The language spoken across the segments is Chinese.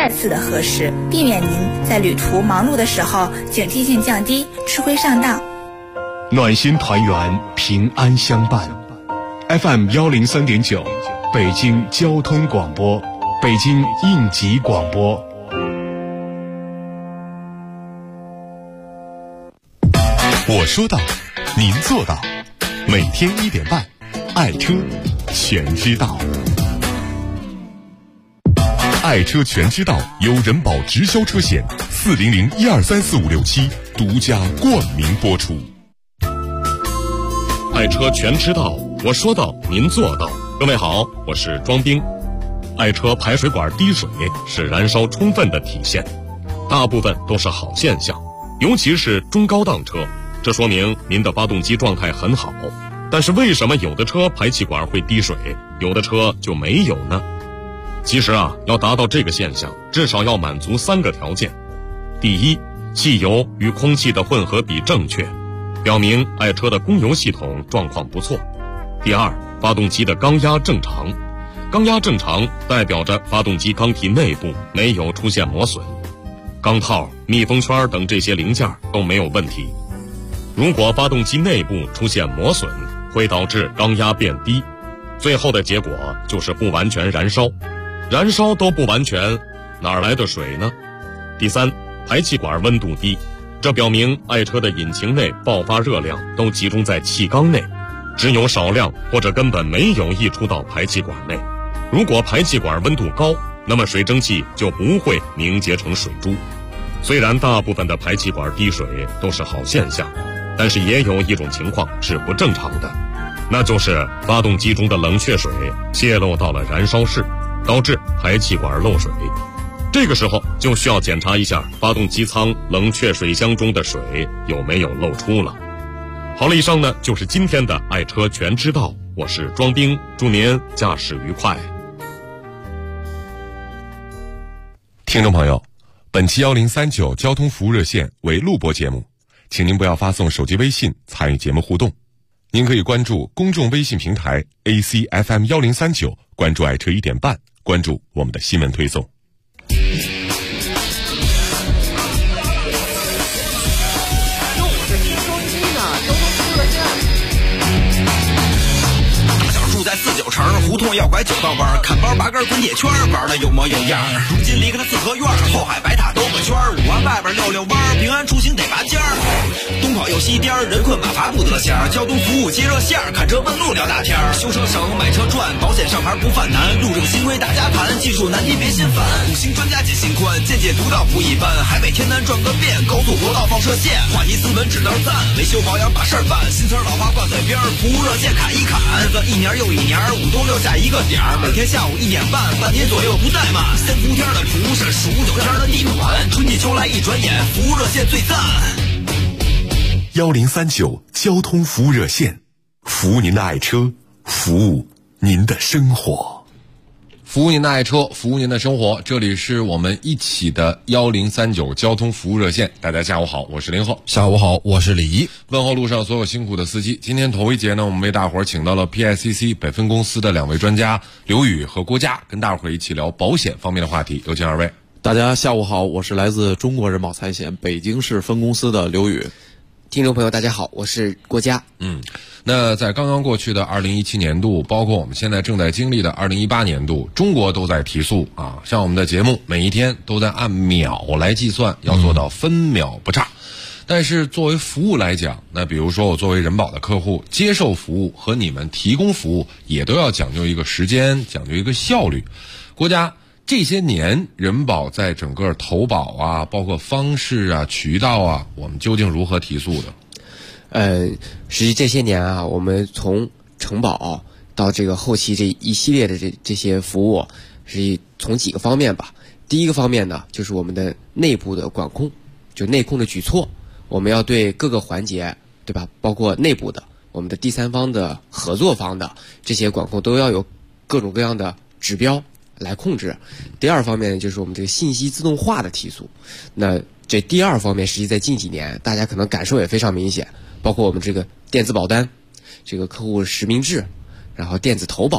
2次的核实，避免您在旅途忙碌的时候警惕性降低，吃亏上当。 暖心团圆，平安相伴。FM 103.9，北京交通广播，北京应急广播。 我说到，您做到。每天1点半，爱车全知道。爱车全知道由人保直销车险400123456独家冠名播出。 爱车全知道，我说到您做到。各位好，我是庄兵。爱车排水管滴水是燃烧充分的体现，大部分都是好现象，尤其是中高档车，这说明您的发动机状态很好。但是为什么有的车排气管会滴水，有的车就没有呢？其实要达到这个现象，至少要满足3个条件。第一，汽油与空气的混合比正确，表明爱车的供油系统状况不错。第二，发动机的缸压正常，缸压正常代表着发动机缸体内部没有出现磨损，缸套、密封圈等这些零件都没有问题。如果发动机内部出现磨损，会导致缸压变低，最后的结果就是不完全燃烧，燃烧都不完全，哪来的水呢？第三，排气管温度低，这表明爱车的引擎内爆发热量都集中在气缸内，只有少量或者根本没有溢出到排气管内。如果排气管温度高，那么水蒸气就不会凝结成水珠。虽然大部分的排气管滴水都是好现象，但是也有一种情况是不正常的，那就是发动机中的冷却水泄漏到了燃烧室，导致排气管漏水。这个时候就需要检查一下发动机舱冷却水箱中的水有没有漏出了。好了，以上呢就是今天的爱车全知道，我是庄兵，祝您驾驶愉快。 听众朋友，本期1039交通服务热线为录播节目，请您不要发送手机微信参与节目互动。您可以关注公众微信平台 ACFM1039，关注爱车1点半，关注我们的新闻推送。 49城胡同要拐9道弯，看包拔根滚铁圈，玩的有模有样。如今离开了四合院，后海白塔兜个圈，5环外边溜弯，平安出行得拔尖儿。东跑又西颠，人困马乏不得闲。交通服务接热线，看车问路聊大天。修车省，买车赚，保险上牌不犯难。路政新规大家谈，技术难题别心烦。5星专家解心宽，见解独到不一般。海北天南转个遍，高速国道放射线。话题斯文只道赞，维修保养把事儿办。新词老话挂嘴边，服务热线砍一砍。日子一年又一年，5都留下一个点儿，每天下午1点半，半天左右不怠慢。3伏天的厨师，数9天的地暖，春季秋来一转眼，服务热线最赞。 1039交通服务热线，服务您的爱车，服务您的生活。 服务您的爱车，服务您的生活。这里是我们一起的1039交通服务热线。大家下午好，我是林浩。 下午好，我是李怡。 问候路上所有辛苦的司机。今天头一节呢，我们为大伙儿请到了 PICC 北分公司的2位专家刘宇和郭佳，跟大伙儿一起聊保险方面的话题。有请2位。 大家下午好，我是来自中国人保财险北京市分公司的刘宇。 听众朋友大家好，我是郭佳。 那在刚刚过去的2017年度，包括我们现在正在经历的2018年度，中国都在提速啊，像我们的节目每一天都在按秒来计算，要做到分秒不差。但是作为服务来讲，那比如说我作为人保的客户，接受服务和你们提供服务也都要讲究一个时间，讲究一个效率。郭佳，这些年人保在整个投保啊，包括方式啊、渠道啊，我们究竟如何提速的？ 实际这些年啊，我们从承保到这个后期这一系列的这些服务，实际从几个方面吧。第一个方面呢，就是我们的内部的管控，就内控的举措，我们要对各个环节，对吧？包括内部的、我们的第三方的、合作方的这些管控，都要有各种各样的指标来控制。第二方面呢，就是我们这个信息自动化的提速。那这第二方面，实际在近几年大家可能感受也非常明显，包括我们这个电子保单、这个客户实名制，然后电子投保，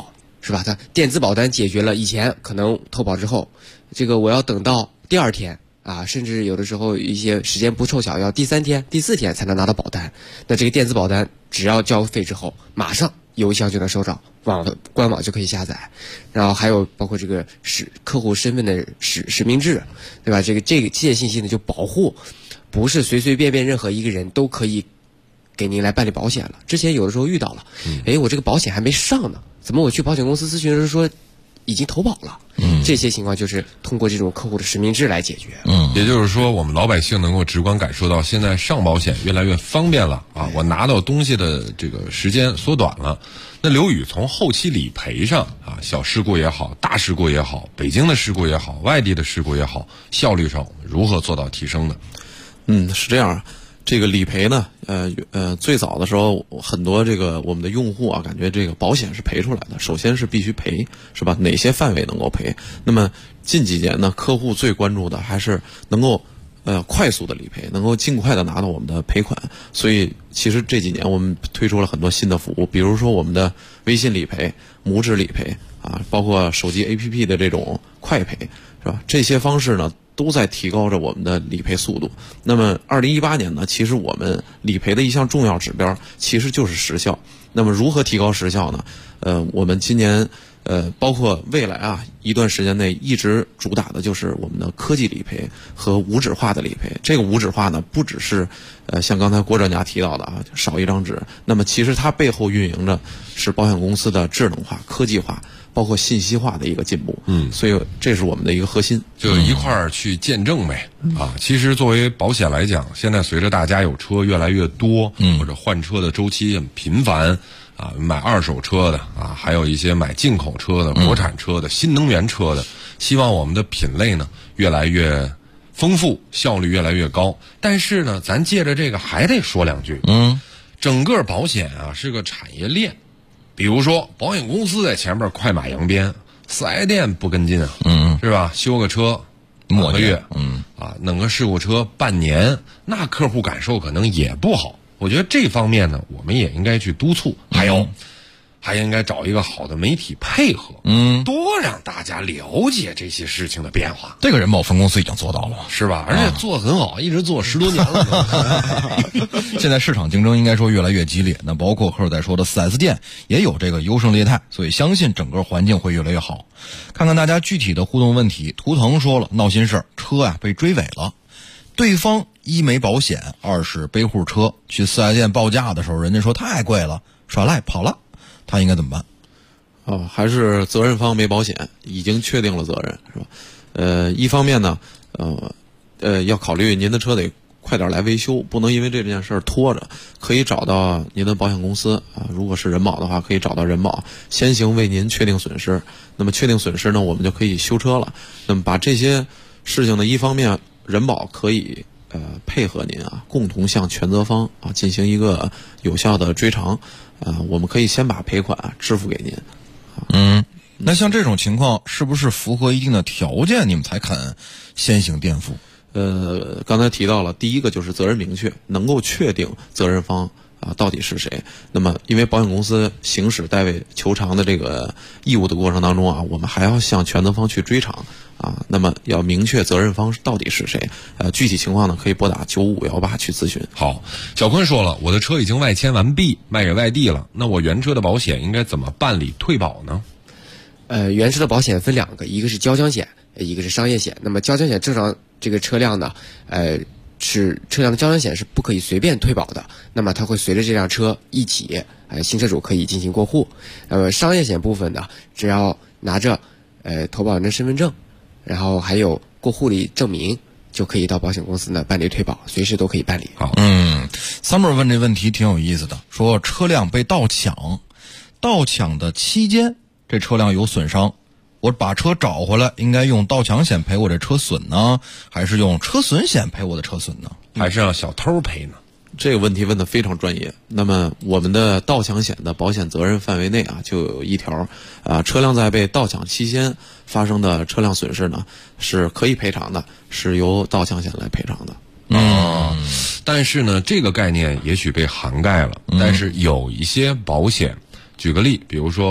是吧？它电子保单解决了以前可能投保之后，这个我要等到第2天啊，甚至有的时候一些时间不凑巧要第3天、第4天才能拿到保单。那这个电子保单只要交费之后，马上邮箱就能收到，官网就可以下载。然后还有包括这个客户身份的实名制，对吧？这些信息呢就保护，不是随随便便任何一个人都可以给您来办理保险了。之前有的时候遇到了，我这个保险还没上呢，怎么我去保险公司咨询的时候说已经投保了？这些情况就是通过这种客户的实名制来解决。 也就是说，我们老百姓能够直观感受到，现在上保险越来越方便了啊！我拿到东西的这个时间缩短了。那刘宇从后期理赔上啊，小事故也好，大事故也好，北京的事故也好，外地的事故也好，效率上如何做到提升呢？ 是这样。这个理赔呢，最早的时候，很多这个我们的用户啊，感觉这个保险是赔出来的，首先是必须赔，是吧？哪些范围能够赔？那么近几年呢，客户最关注的还是能够快速的理赔，能够尽快的拿到我们的赔款。所以其实这几年我们推出了很多新的服务，比如说我们的微信理赔、拇指理赔啊，包括手机 APP 的这种快赔，是吧？这些方式呢，都在提高着我们的理赔速度。那么2018年呢，其实我们理赔的一项重要指标其实就是时效。那么如何提高时效呢？我们今年包括未来啊一段时间内一直主打的就是我们的科技理赔和无纸化的理赔。这个无纸化呢，不只是像刚才郭专家提到的啊，少一张纸。那么其实它背后运营着是保险公司的智能化、科技化，包括信息化的一个进步。所以这是我们的一个核心， 就一块儿去见证呗。其实作为保险来讲，现在随着大家有车越来越多，或者换车的周期很频繁啊，买2手车的啊，还有一些买进口车的、国产车的、新能源车的，希望我们的品类呢越来越丰富，效率越来越高。但是呢，咱借着这个还得说2句。整个保险啊是个产业链，比如说保险公司在前面快马扬鞭，4S店不跟进啊，是吧？修个车2个月，弄个事故车半年，那客户感受可能也不好。我觉得这方面呢，我们也应该去督促，还应该找一个好的媒体配合，多让大家了解这些事情的变化。 这个人保分公司已经做到了， 是吧？而且做得很好，一直做10多年了。 现在市场竞争应该说越来越激烈，那包括赫尔在说的 4S 店也有这个优胜劣汰，所以相信整个环境会越来越好。看看大家具体的互动问题。图腾说了，闹心事儿，车啊被追尾了，对方1没保险，2是背户车，去4S店报价的时候，人家说太贵了，耍赖跑了，他应该怎么办？ 还是责任方没保险，已经确定了责任，是吧？一方面呢，要考虑您的车得快点来维修，不能因为这件事儿拖着，可以找到您的保险公司啊，如果是人保的话，可以找到人保，先行为您确定损失。那么确定损失呢，我们就可以修车了。那么把这些事情呢，一方面人保可以配合您啊，共同向全责方啊进行一个有效的追偿。我们可以先把赔款支付给您。 那像这种情况，是不是符合一定的条件，你们才肯先行垫付？ 刚才提到了，第一个就是责任明确，能够确定责任方到底是谁。那么因为保险公司行使代位求偿的这个义务的过程当中啊，我们还要向全责方去追偿啊。那么要明确责任方到底是谁。具体情况呢，可以拨打9518去咨询。 好，小坤说了，我的车已经外迁完毕，卖给外地了，那我原车的保险应该怎么办理退保呢？ 原车的保险分2个，一个是交强险，一个是商业险。那么交强险正常这个车辆呢，是车辆的交强险是不可以随便退保的，那么它会随着这辆车一起，新车主可以进行过户。商业险部分呢，只要拿着投保人的身份证，然后还有过户的证明，就可以到保险公司呢办理退保，随时都可以办理。 好 ，Summer 问这问题挺有意思的，说车辆被盗抢的期间，这车辆有损伤，我把车找回来，应该用盗抢险赔我这车损呢，还是用车损险赔我的车损呢？ 还是让小偷赔呢？ 这个问题问得非常专业。那么我们的盗抢险的保险责任范围内啊，就有一条车辆在被盗抢期间发生的车辆损失呢，是可以赔偿的，是由盗抢险来赔偿的。 但是呢，这个概念也许被涵盖了，但是有一些保险，举个例，比如说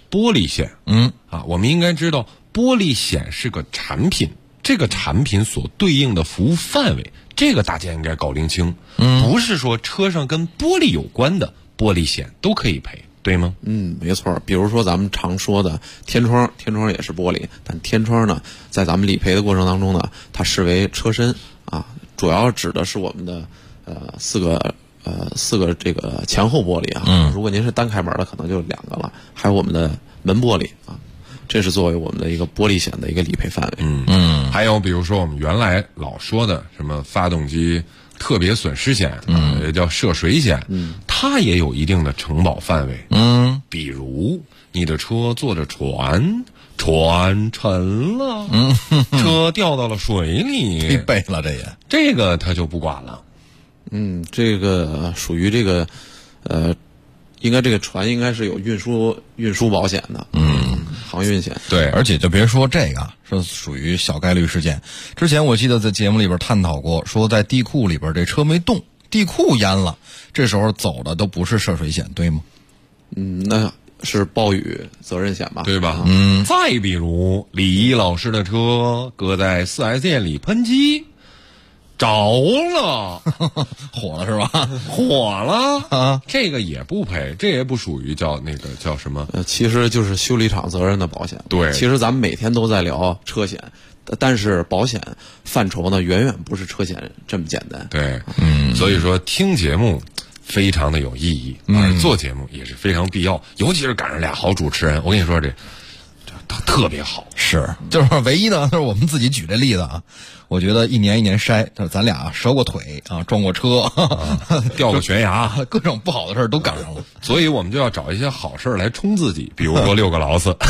玻璃险。我们应该知道玻璃险是个产品，这个产品所对应的服务范围，这个大家应该搞清清。不是说车上跟玻璃有关的玻璃险都可以赔，对吗？ 没错。比如说咱们常说的天窗，天窗也是玻璃，但天窗呢，在咱们理赔的过程当中呢，它视为车身啊，主要指的是我们的四个这个前后玻璃啊。如果您是单开门的，可能就2个了，还有我们的门玻璃啊。这是作为我们的一个玻璃险的一个理赔范围。 还有比如说我们原来老说的什么发动机特别损失险，也叫涉水险，它也有一定的承保范围。比如你的车坐着船沉了，车掉到了水里， 背了这个他就不管了。 这个属于这个应该这个船应该是有运输保险的。航运险。 对，而且就别说这个是属于小概率事件。之前我记得在节目里边探讨过，说在地库里边这车没动，地库淹了，这时候走的都不是涉水险，对吗？ 那是暴雨责任险吧， 对吧？再比如李一老师的车搁在 4S 店里喷漆着了， 火了是吧？ 火了啊！这个也不赔，这也不属于叫什么？ 其实就是修理厂责任的保险。 对， 其实咱们每天都在聊车险，但是保险范畴呢，远远不是车险这么简单。 对，所以说听节目非常的有意义，而做节目也是非常必要，尤其是赶上俩好主持人，我跟你说这特别好。 是，就是唯一的，就是我们自己举这例子啊。我觉得一年一年筛，就是咱俩折过腿啊，撞过车， 掉过悬崖， 各种不好的事儿都赶上了。 所以我们就要找一些好事儿来冲自己，比如说6个劳斯，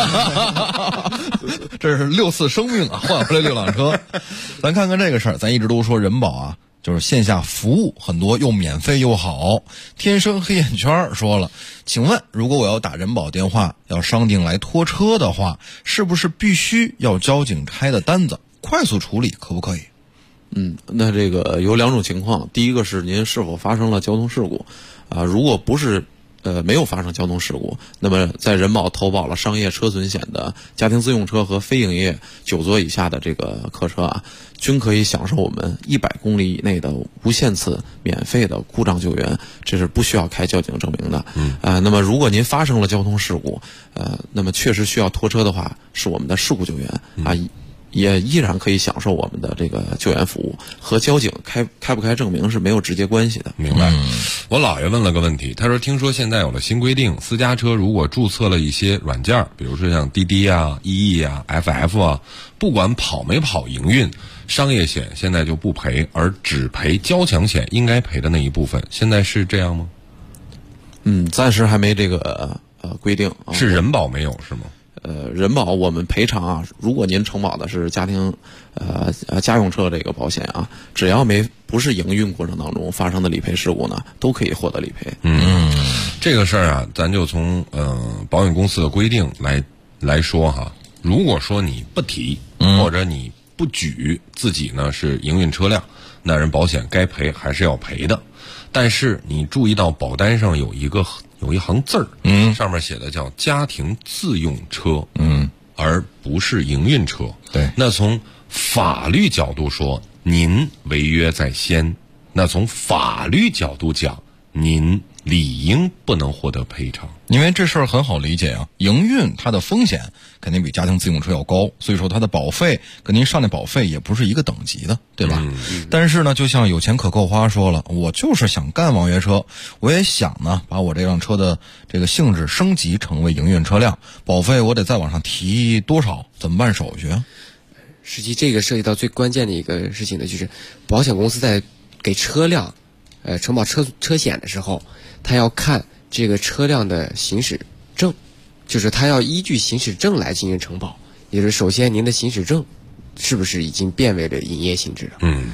这是6次生命啊，换回来6辆车。咱看看这个事儿，咱一直都说人保啊，就是线下服务很多又免费又好。天生黑眼圈说了，请问如果我要打人保电话要商定来拖车的话，是不是必须要交警开的单子？快速处理可不可以？ 那这个有2种情况，第一个是您是否发生了交通事故如果不是没有发生交通事故，那么在人保投保了商业车损险的家庭自用车和非营业9座以下的这个客车均可以享受我们100公里以内的无限次免费的故障救援，这是不需要开交警证明的。那么如果您发生了交通事故，那么确实需要拖车的话，是我们的事故救援也依然可以享受我们的这个救援服务，和交警开不开证明是没有直接关系的。 明白。我姥爷问了个问题，他说听说现在有了新规定，私家车如果注册了一些软件，比如说像滴滴啊、EE 啊、FF 啊，不管跑没跑营运，商业险现在就不赔，而只赔交强险应该赔的那一部分，现在是这样吗？ 暂时还没这个规定。 是人保没有是吗？ 人保我们赔偿如果您承保的是家庭家用车这个保险只要不是营运过程当中发生的理赔事故呢，都可以获得理赔。 这个事儿咱就从保险公司的规定来说如果说你不提或者你不举自己呢是营运车辆，那人保险该赔还是要赔的。但是你注意到保单上有一行字儿，上面写的叫家庭自用车，而不是营运车。 对， 那从法律角度说，您违约在先，那从法律角度讲，您理应不能获得赔偿。 因为这事儿很好理解营运它的风险肯定比家庭自用车要高，所以说它的保费跟您上的保费也不是一个等级的，对吧？但是呢，就像有钱可扣花说了，我就是想干网约车，我也想呢把我这辆车的这个性质升级成为营运车辆，保费我得再往上提多少？怎么办手续实际这个涉及到最关键的一个事情呢，就是保险公司在给车辆承保车险的时候，他要看这个车辆的行驶证，就是他要依据行驶证来进行承保，也就是首先您的行驶证是不是已经变为了营业性质了？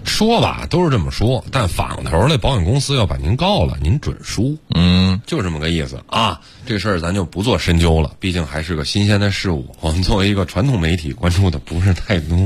说吧都是这么说，但反过头来，保险公司要把您告了，您准输。就这么个意思啊。这事儿咱就不做深究了，毕竟还是个新鲜的事物。我们作为一个传统媒体，关注的不是太多。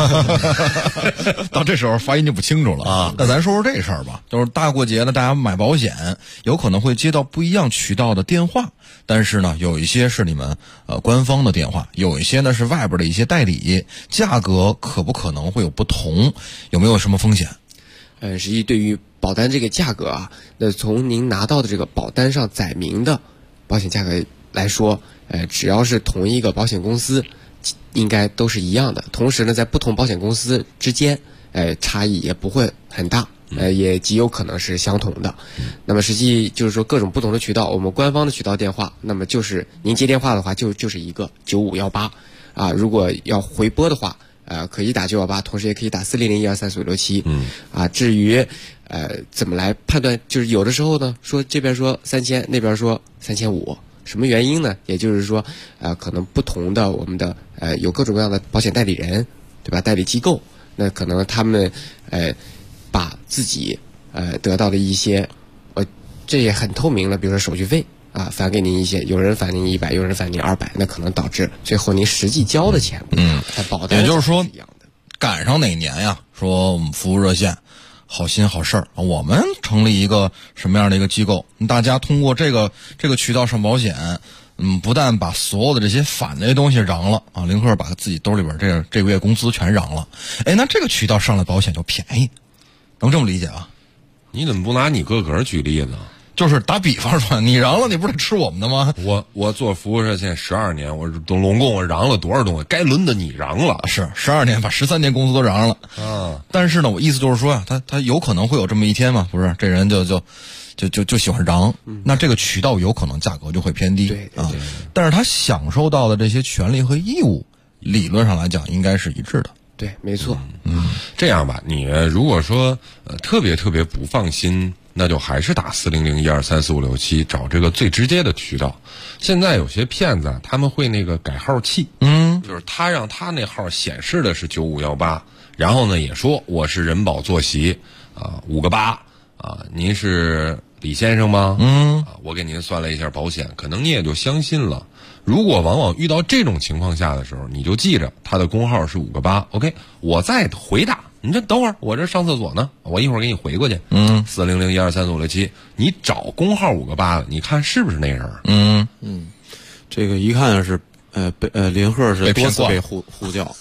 到这时候发音就不清楚了啊。那咱说说这事儿吧，就是大过节的，大家买保险有可能会接到不一样渠道的电话，但是呢，有一些是你们官方的电话，有一些呢是外边的一些代理，价格可不可能会有不同？有没有什么风险？ 实际对于保单这个价格啊，那从您拿到的这个保单上载明的保险价格来说，只要是同一个保险公司，应该都是一样的。同时呢，在不同保险公司之间，差异也不会很大，也极有可能是相同的。那么实际就是说，各种不同的渠道，我们官方的渠道电话，那么就是您接电话的话，就是一个9518啊。如果要回拨的话，可以打918，同时也可以打400-1234567。至于怎么来判断，就是有的时候呢，说这边说3000，那边说3500，什么原因呢？也就是说，可能不同的我们的有各种各样的保险代理人，对吧？代理机构，那可能他们把自己得到的一些，这也很透明了，比如说手续费。返给您一些，有人返您100，有人返您200，那可能导致最后您实际交的钱不一样。保单也就是说，赶上哪年呀？说我们服务热线，好心好事儿，我们成立一个什么样的一个机构？大家通过这个渠道上保险，不但把所有的这些返的东西嚷了啊，林克把自己兜里边这个月工资全嚷了，那这个渠道上了保险就便宜，能这么理解啊？ 你怎么不拿你个举例子？ 就是打比方说，你嚷了，你不是吃我们的吗？ 我做服务热线12年，我总共我嚷了多少东西？该轮的你嚷了， 是12年，把13年工资都嚷了啊！但是呢，我意思就是说呀，他有可能会有这么一天嘛，不是？这人就喜欢嚷，那这个渠道有可能价格就会偏低， 对啊。但是他享受到的这些权利和义务，理论上来讲应该是一致的。 对，没错。 这样吧，你如果说特别不放心，那就还是打400-1234567，找这个最直接的渠道。现在有些骗子他们会那个改号器，就是他让他那号显示的是9518，然后呢也说我是人保坐席5个8您是李先生吗？我给您算了一下保险，可能你也就相信了。如果往往遇到这种情况下的时候，你就记着他的工号是5个8 ，OK， 我再回答。你这等会儿，我这上厕所呢，我一会儿给你回过去。400-1234567，你找工号5个8，你看是不是那人？ 这个一看是林鹤是多次被呼叫。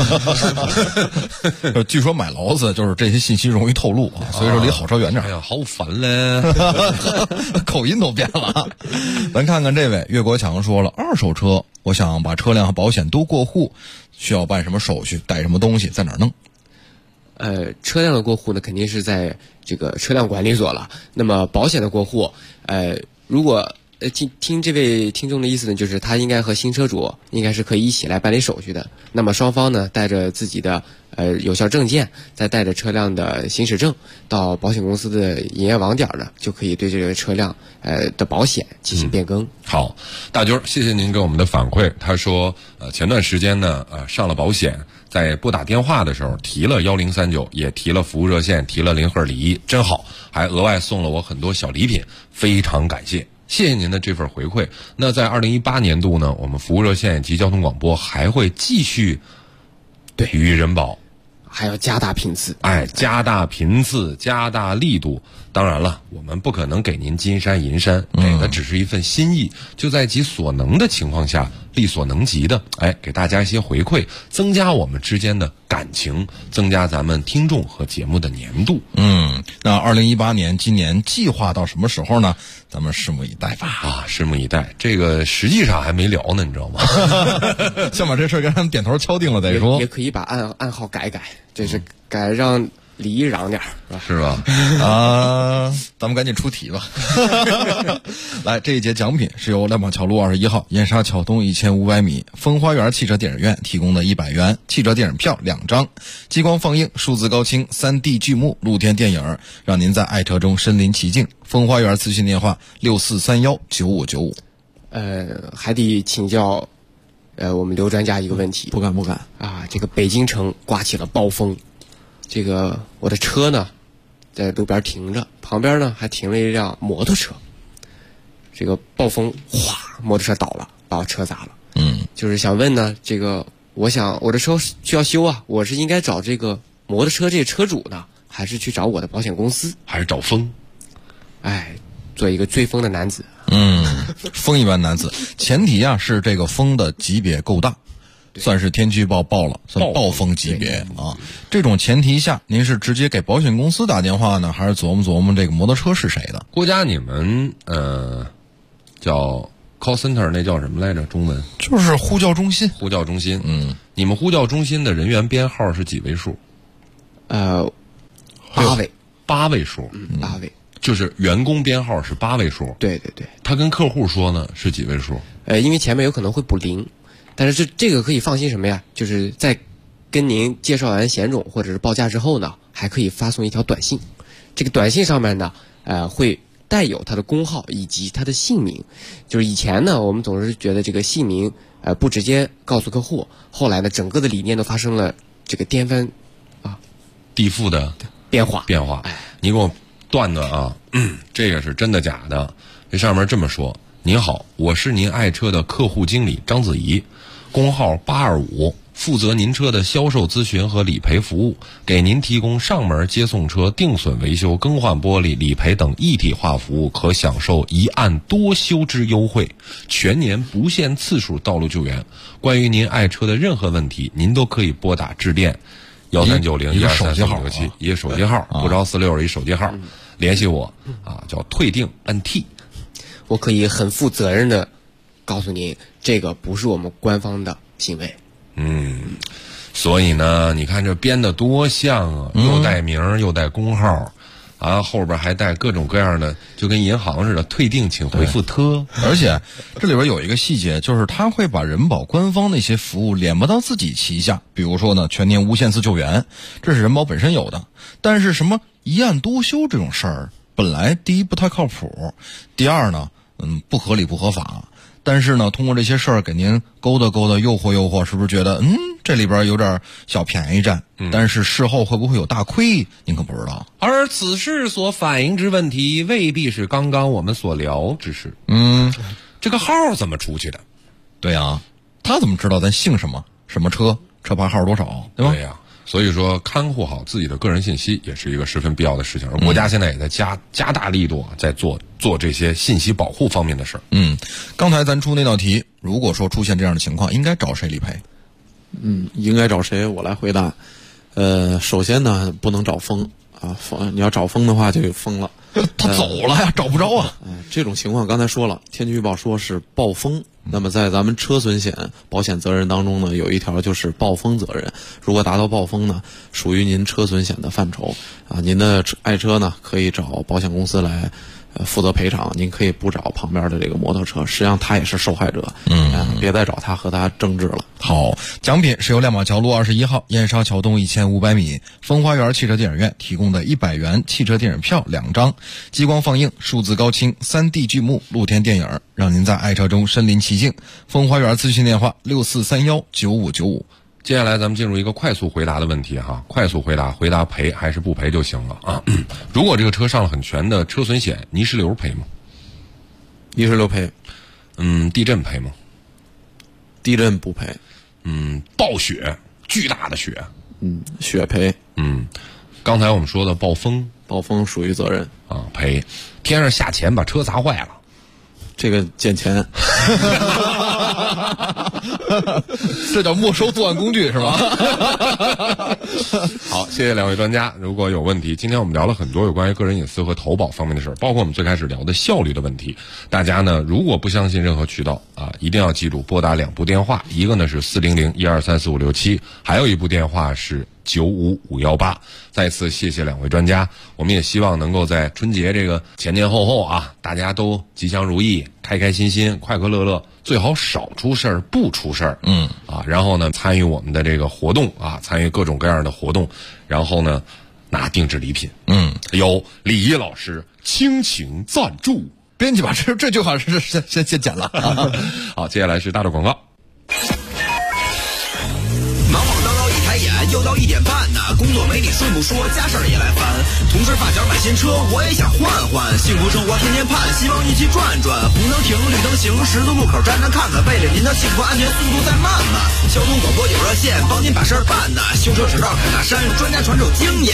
据说买劳斯就是这些信息容易透露啊，所以说离好车远点。 哎呀，好烦嘞， 口音都变了。咱看看这位岳国强说了，二手车，我想把车辆和保险都过户，需要办什么手续，带什么东西，在哪儿弄？ 车辆的过户呢，肯定是在这个车辆管理所了。那么保险的过户，如果听这位听众的意思呢，就是他应该和新车主应该是可以一起来办理手续的。那么双方呢，带着自己的有效证件，再带着车辆的行驶证，到保险公司的营业网点呢，就可以对这个车辆的保险进行变更。 好，大军，谢谢您给我们的反馈。他说，前段时间呢，上了保险，在拨打电话的时候提了1039，也提了服务热线，提了林鹤礼仪，真好，还额外送了我很多小礼品，非常感谢。谢谢您的这份回馈。那在2018年度呢，我们服务热线及交通广播还会继续与人保， 还要加大频次， 加大频次，加大力度。当然了，我们不可能给您金山银山，给的只是一份心意，就在其所能的情况下，力所能及的，给大家一些回馈，增加我们之间的感情，增加咱们听众和节目的粘度。 那2018年今年计划到什么时候呢？咱们拭目以待吧。 拭目以待。这个实际上还没聊呢，你知道吗？ 先把这事跟他们点头敲定了再说。 也可以把暗号改，就是改让礼仪嚷点， 是吧？ 咱们赶紧出题吧。来，这一节奖品是由亮宝桥路21号燕莎桥东1500米风花园汽车电影院提供的100元汽车电影票2张，激光放映、数字高清、3D 剧目露天电影，让您在爱车中身临其境。风花园咨询电话64319595。 还得请教我们刘专家一个问题。 不敢这个北京城刮起了暴风， 这个我的车呢在路边停着，旁边呢还停了一辆摩托车。这个暴风哗，摩托车倒了，把我车砸了。就是想问呢，这个我想我的车需要修啊，我是应该找这个摩托车这个车主呢，还是去找我的保险公司， 还是找风？ 哎，做一个追风的男子。 风一般男子，前提啊是这个风的级别够大，算是天气预报报了，算暴风级别啊。这种前提下，您是直接给保险公司打电话呢，还是琢磨这个摩托车是谁的？ 郭嘉，你们叫 call center 那叫什么来着？中文就是呼叫中心。 呼叫中心。你们呼叫中心的人员编号是几位数 ？8位。 8位数。 8位。 就是员工编号是8位数。 对对对。 他跟客户说呢是几位数？ 因为前面有可能会补0，但是这个可以放心什么呀？就是在跟您介绍完险种或者是报价之后呢，还可以发送一条短信。这个短信上面呢，会带有他的工号以及他的姓名。就是以前呢，我们总是觉得这个姓名不直接告诉客户，后来呢，整个的理念都发生了这个颠翻地覆的变化。 你给我断的啊，这个是真的假的？这上面这么说：您好，我是您爱车的客户经理张子怡，工号825，负责您车的销售咨询和理赔服务，给您提供上门接送车、定损维修、更换玻璃、理赔等一体化服务，可享受一案多修之优惠，全年不限次数道路救援。关于您爱车的任何问题，您都可以拨打致电1390-123-457，一个手机号，不着46一手机号，联系我啊，叫退订 NT。 我可以很负责任的告诉您，这个不是我们官方的行为。 所以呢，你看这编的多像啊，又带名又带工号，啊，后边还带各种各样的，就跟银行似的，退订请回复特。 而且这里边有一个细节，就是他会把人保官方的一些服务敛不到自己旗下，比如说呢，全年无限次救援，这是人保本身有的。但是什么一案多修这种事儿，本来第一不太靠谱，第二呢，不合理不合法。但是呢，通过这些事儿给您勾搭勾搭、诱惑，是不是觉得这里边有点小便宜占？但是事后会不会有大亏，您可不知道。 而此事所反映之问题，未必是刚刚我们所聊之事。这个号怎么出去的？ 对啊，他怎么知道咱姓什么、什么车、车牌号多少，对吧？ 对呀。所以说，看护好自己的个人信息也是一个十分必要的事情。而国家现在也在加大力度在做这些信息保护方面的事儿。 刚才咱出那道题，如果说出现这样的情况，应该找谁理赔？ 应该找谁？我来回答。首先呢，不能找风啊，你要找风的话就有风了。 他走了呀，找不着啊。 这种情况刚才说了，天气预报说是暴风。那么在咱们车损险保险责任当中呢，有一条就是暴风责任。如果达到暴风呢，属于您车损险的范畴啊。您的爱车呢，可以找保险公司来负责赔偿，您可以不找旁边的这个摩托车，实际上他也是受害者。别再找他和他争执了。 好，奖品是由亮马桥路21号燕莎桥东1500米风花园汽车电影院提供的100元汽车电影票2张，激光放映、数字高清、3D 剧目露天电影，让您在爱车中身临其境。风花园咨询电话64319595。 接下来咱们进入一个快速回答的问题哈，快速回答赔还是不赔就行了啊。如果这个车上了很全的车损险，泥石流赔吗？ 泥石流赔。 地震赔吗？ 地震不赔。 暴雪，巨大的雪。 雪赔。 刚才我们说的暴风属于责任啊，赔。天上下钱把车砸坏了， 这个减钱。 这叫没收作案工具是吧？ 好，谢谢两位专家。如果有问题，今天我们聊了很多有关于个人隐私和投保方面的事儿，包括我们最开始聊的效率的问题。大家呢，如果不相信任何渠道啊，一定要记住拨打2部电话，一个呢是400-123-4567，还有一部电话是95518。再次谢谢两位专家，我们也希望能够在春节这个前前后后啊，大家都吉祥如意、开开心心、快快乐乐，最好少出事儿，不出事儿。然后呢，参与我们的这个活动啊，参与各种各样的活动，然后呢，拿定制礼品。由李一老师倾情赞助。 编辑把这句话先剪了。 好，接下来是大的广告。 忙忙叨叨一抬眼， 又到1点半呢，工作没你顺不说，家事儿也来烦。同事发小买新车，我也想换换。幸福生活天天盼，希望一起转转。红灯停，绿灯行，十字路口站站看看，为了您的幸福安全，速度再慢慢。交通广播有热线，帮您把事儿办呢。修车指导侃大山，专家传授经验。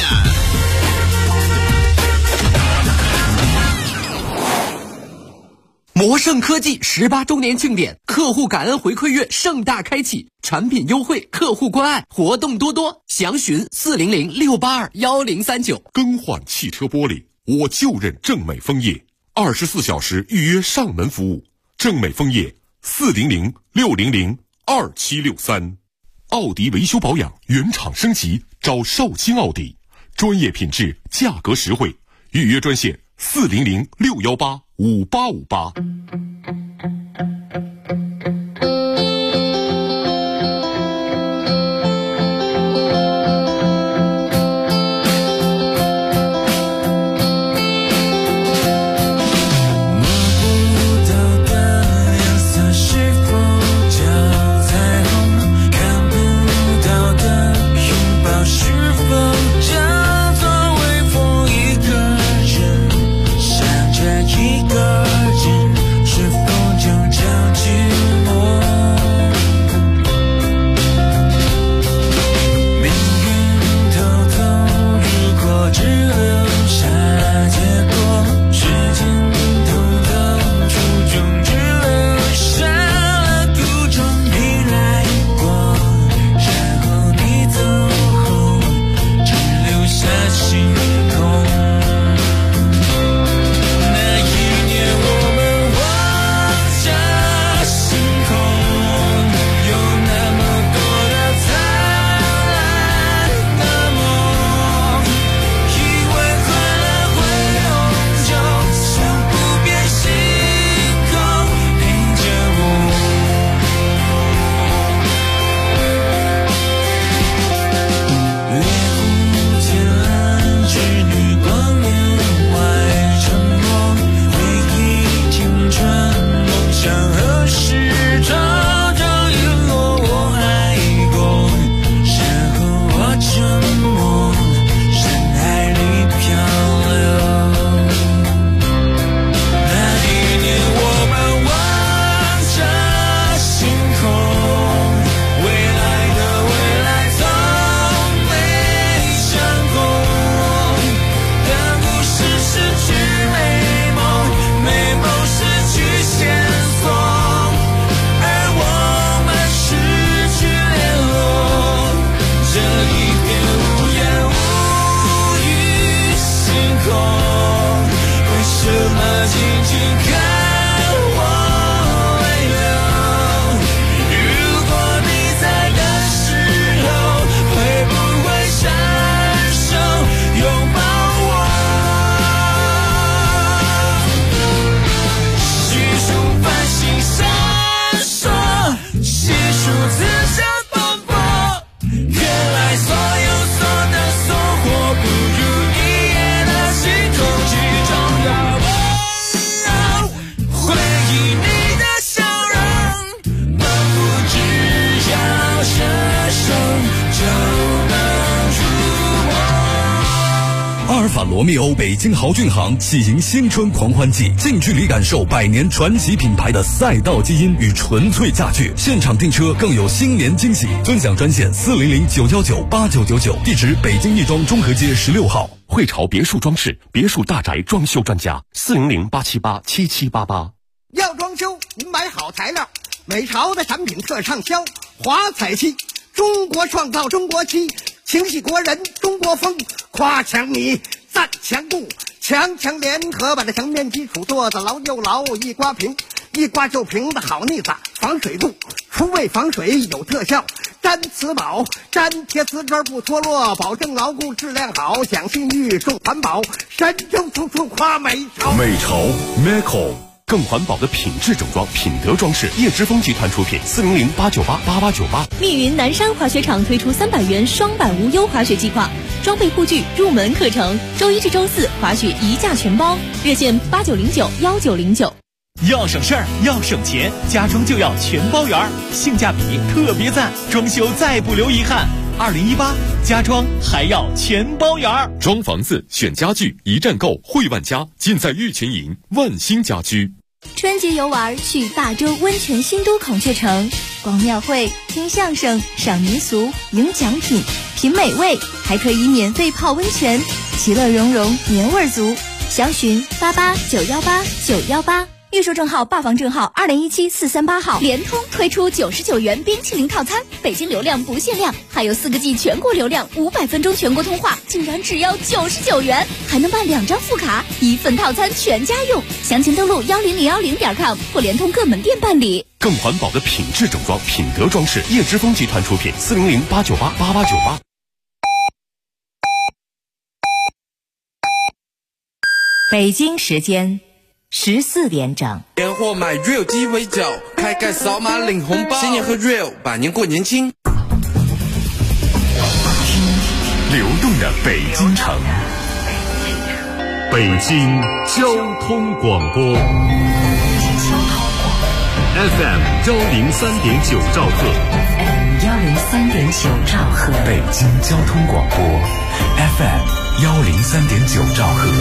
魔盛科技18周年庆典，客户感恩回馈月盛大开启，产品优惠，客户关爱，活动多多，详询400-682-1039。 更换汽车玻璃，我就认正美枫叶，24小时预约上门服务。正美枫叶400-600-2763。奥迪维修保养原厂升级，找绍兴奥迪，专业品质，价格实惠。预约专线400-618-5858。 罗密欧北京豪骏行喜迎新春狂欢季，近距离感受100年传奇品牌的赛道基因与纯粹驾趣，现场订车更有新年惊喜。尊享专线400-919-8999，地址北京亦庄中和街16号。 汇潮别墅装饰，别墅大宅装修专家，400-878-7788。 要装修，您买好材料，美潮的产品特畅销，华彩漆，中国创造中国漆，情系国人中国风，夸墙米赞墙布，强联合把这墙面基础做得牢又牢，一刮平，一刮就平的好腻子，防水度，除味防水有特效，粘瓷宝，粘贴瓷砖不脱落，保证牢固质量好，讲信誉重环保，神州处处夸美潮。 美潮 Meco。更环保的品质整装，品德装饰，叶之峰集团出品，400-898-8898。 密云南山滑雪场推出300元双板无忧滑雪计划，装备护具、入门课程，周一至周四滑雪一价全包，热线8909-1909。 要省事儿，要省钱，家装就要全包圆，性价比特别赞，装修再不留遗憾。 2018家装还要全包圆儿。 装房子选家具，一站购汇万家，尽在玉泉营万兴家居。 春节游玩去大洲温泉新都孔雀城，逛庙会、听相声、赏民俗、赢奖品、品美味，还可以免费泡温泉，其乐融融，年味足。详询88918918，预售证号、霸房证号2017-438号。联通推出99元冰淇淋套餐，北京流量不限量，还有4个G 全国流量，500分钟全国通话，竟然只要99元，还能办2张副卡，1份套餐全家用。详情登录10010.com或联通各门店办理。 更环保的品质整装，品德装饰，叶之峰集团出品，400-898-8898。 北京时间14点整。 年货买 Real 鸡尾酒，开盖扫码领红包，新年喝 Real， 百年过年轻。 流动的北京城，北京交通广播 FM 103.9兆赫 103.9兆赫， 北京交通广播 FM 103.9兆赫。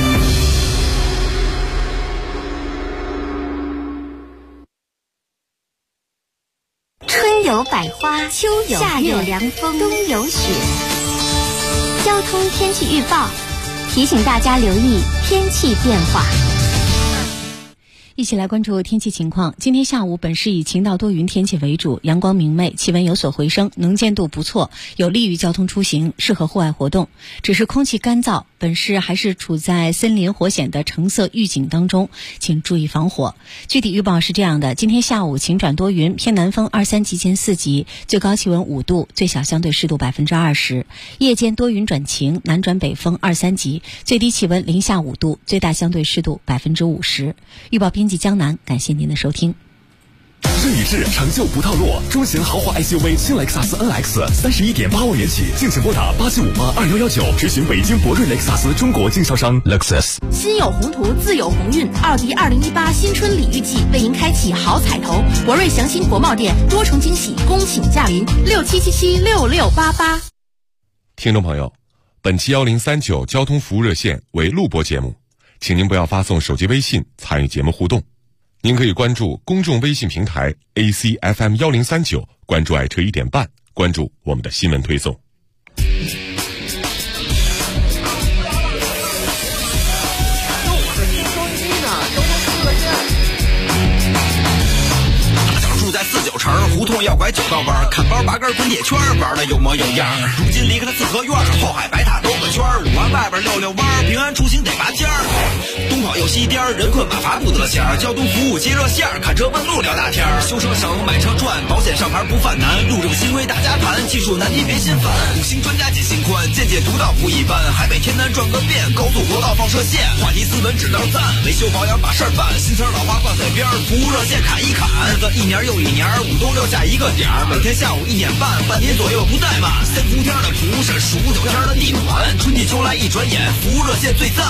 春有百花，秋有夏有凉风，冬有雪。交通天气预报提醒大家留意天气变化。 一起来关注天气情况。今天下午本市以晴到多云天气为主，阳光明媚，气温有所回升，能见度不错，有利于交通出行，适合户外活动。只是空气干燥，本市还是处在森林火险的橙色预警当中，请注意防火。具体预报是这样的：今天下午晴转多云，偏南风2、3级见4级，最高气温5度，最小相对湿度20%。夜间多云转晴，南转北风2、3级，最低气温零下5度，最大相对湿度50%。预报编辑江南，感谢您的收听。 顺宇治成就不套路，中型豪华 SUV 新雷克萨斯 NX 31.8万元起，敬请拨打87582119，咨询北京博瑞雷克萨斯中国经销商 Lexus。 心有宏图，自有鸿运。奥迪2018新春礼遇季为您开启好彩头，博瑞祥兴国贸店多重惊喜，恭请驾临67776688。 听众朋友，本期1039交通服务热线为录播节目，请您不要发送手机微信参与节目互动。您可以关注公众微信平台 ACFM 1039，关注爱车1点半，关注我们的新闻推送。 住在49城，胡同要拐9道弯，看包拔根滚铁圈，玩的有模有样。如今离开了四合院，后海白塔兜个圈，5环外边溜溜弯，平安出行得拔尖儿。东跑又西颠，人困马乏不得闲。交通服务接热线，看车问路聊大天。修车省，买车赚，保险上牌不犯难。路政新规大家谈，技术难题别心烦。5星专家解心宽，见解独到不一般。海北天南转个遍，高速国道放射线，话题斯文指导赞，维修保养把事儿办。新词老话挂嘴边，服务热线砍一砍。日子一年又一年，5冬6夏一个点儿，每天下午1点半，半年左右不怠慢。3伏天的服务是数9天的地暖，春季秋来一转眼，服务热线最赞。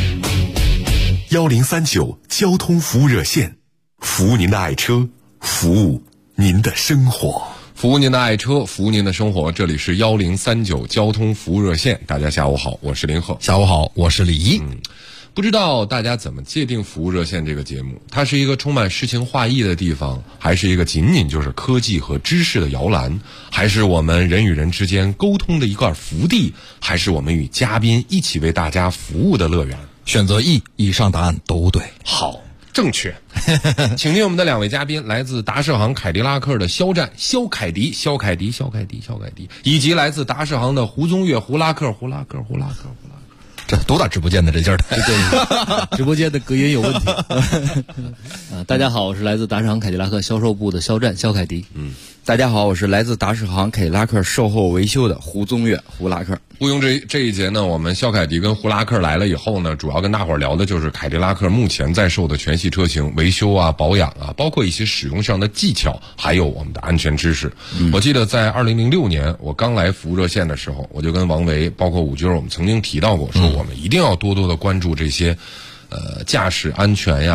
1039交通服务热线，服务您的爱车，服务您的生活， 服务您的爱车，服务您的生活。这里是1039交通服务热线，大家下午好，我是林鹤。 下午好，我是李一。 不知道大家怎么界定服务热线这个节目？它是一个充满诗情画意的地方，还是一个仅仅就是科技和知识的摇篮，还是我们人与人之间沟通的一块福地，还是我们与嘉宾一起为大家服务的乐园？ 选择 E， 以上答案都对。 好，正确。请听我们的2位嘉宾，来自达世行凯迪拉克的肖战肖凯迪，以及来自达世行的胡宗岳胡拉克。 这多大直播间的这劲儿的？ 对，直播间的隔音有问题。大家好，我是来自达世行凯迪拉克销售部的肖战肖凯迪。 大家好，我是来自达世行凯迪拉克售后维修的胡宗岳胡拉克。 雇佣这一节呢，我们肖凯迪跟胡拉克来了以后呢，主要跟大伙儿聊的就是凯迪拉克目前在售的全系车型维修啊、保养啊，包括一些使用上的技巧，还有我们的安全知识。我记得在2006年我刚来服务热线的时候，我就跟王维包括武军我们曾经提到过，说我们一定要多多的关注这些驾驶安全呀，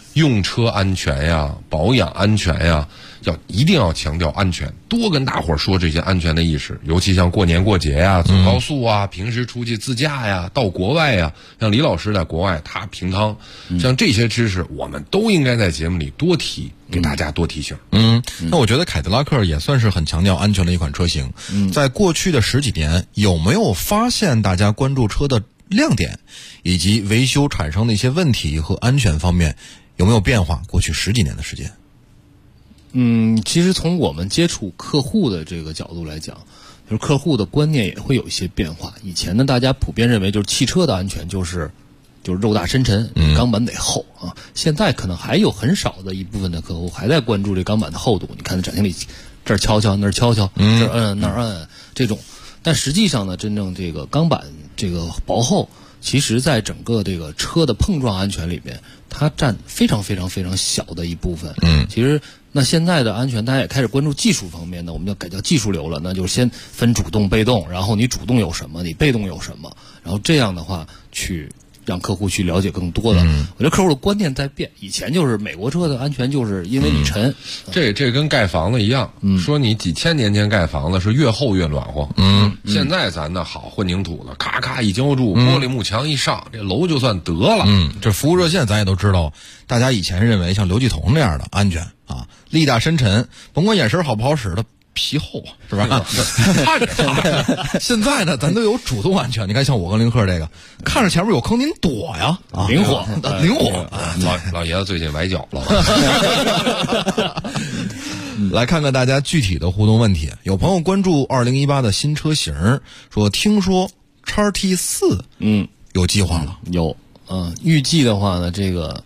用车安全呀、保养安全呀，一定要强调安全，多跟大伙儿说这些安全的意识。尤其像过年过节呀、走高速啊、平时出去自驾呀、到国外呀，像李老师在国外他平汤，像这些知识我们都应该在节目里多提，给大家多提醒。 那我觉得凯迪拉克也算是很强调安全的一款车型。在过去的10几年，有没有发现大家关注车的亮点，以及维修产生的一些问题和安全方面有没有变化？过去10几年的时间。 其实从我们接触客户的这个角度来讲，就是客户的观念也会有一些变化。以前呢，大家普遍认为就是汽车的安全就是肉大深沉，钢板得厚啊。现在可能还有很少的一部分的客户还在关注这钢板的厚度。你看展厅里这儿敲敲那儿敲敲，这儿摁那儿摁这种。但实际上呢，真正这个钢板这个薄厚，其实在整个这个车的碰撞安全里面，它占非常非常非常小的一部分。其实那现在的安全，大家也开始关注技术方面呢，我们要改叫技术流了，那就是先分主动、被动，然后你主动有什么，你被动有什么，然后这样的话去让客户去了解更多的。我觉得客户的观念在变，以前就是美国车的安全就是因为你沉， 这跟盖房子一样，说你几千年前盖房子是越厚越暖和，现在咱的好混凝土的，咔咔一浇筑，玻璃幕墙一上，这楼就算得了。 这服务热线咱也都知道，大家以前认为像刘继彤那样的安全啊，力大深沉，甭管眼神好不好使的。皮厚是吧？看着他。现在呢，咱都有主动安全。你看，像我跟林克这个，看着前面有坑，您躲呀， 灵活， 灵活。 老爷子最近崴脚了。 来看看大家具体的互动问题。有朋友关注2018的新车型，说听说 XT4，有计划了？ 有，预计的话呢，这个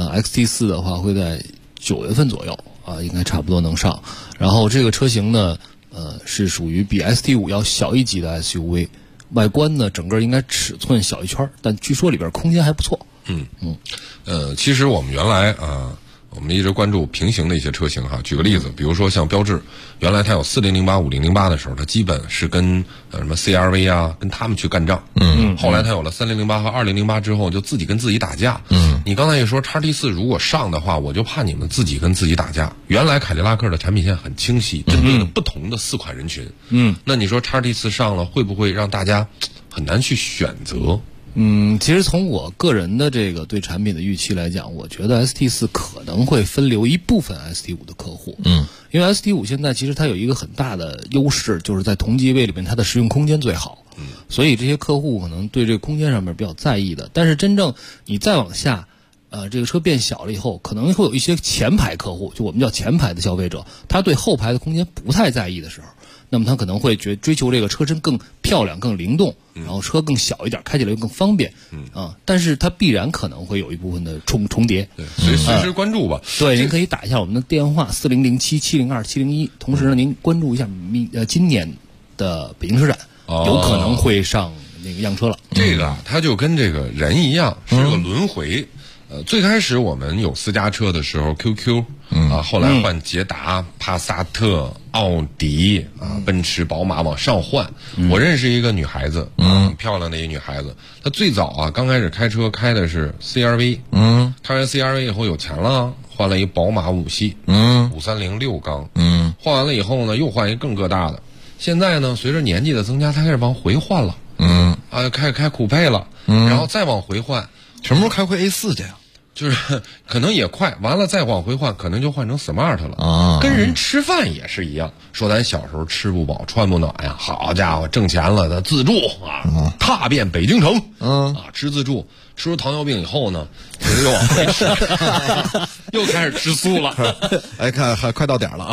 XT4 的话会在9月份左右应该差不多能上。然后这个车型呢，是属于比 ST5 要小一级的 SUV， 外观呢整个应该尺寸小一圈，但据说里边空间还不错。 其实我们原来我们一直关注平行的一些车型哈。举个例子，比如说像标致，原来它有4008、5008的时候，它基本是跟什么 CRV 啊，跟他们去干仗。后来它有了3008和2008之后，就自己跟自己打架。你刚才也说 XT4 如果上的话，我就怕你们自己跟自己打架。原来凯迪拉克的产品线很清晰，针对了不同的4款人群。那你说 XT4 上了，会不会让大家很难去选择？ 其实从我个人的这个对产品的预期来讲，我觉得 ST4 可能会分流一部分 ST5 的客户。因为 ST5 现在其实它有一个很大的优势，就是在同级位里面它的实用空间最好。所以这些客户可能对这个空间上面比较在意的。但是真正你再往下，这个车变小了以后，可能会有一些前排客户，就我们叫前排的消费者，他对后排的空间不太在意的时候，那么他可能会追求这个车身更漂亮、更灵动，然后车更小一点，开起来更方便。但是它必然可能会有一部分的重叠。 对，随时关注吧。 对，您可以打一下我们的电话4007-702-701，同时呢，您关注一下今年的北京车展，有可能会上那个样车了。 这个它就跟这个人一样，是个轮回。最开始我们有私家车的时候 ，QQ 后来换捷达、帕萨特、奥迪奔驰、宝马往上换。我认识一个女孩子，很漂亮的一个女孩子，她最早刚开始开车开的是 CRV，开完 CRV 以后有钱了，换了一宝马5系，530 6缸，换完了以后呢，又换一更个大的。现在呢，随着年纪的增加，她开始往回换了，开酷配了，然后再往回换。 什么时候开回 A4 去呀？ 就是可能也快，完了再往回换，可能就换成 smart 了。跟人吃饭也是一样，说咱小时候吃不饱穿不暖呀，好家伙，挣钱了的自助踏遍北京城吃自助，吃出糖尿病以后呢，又往回吃，又开始吃素了。 看还快到点了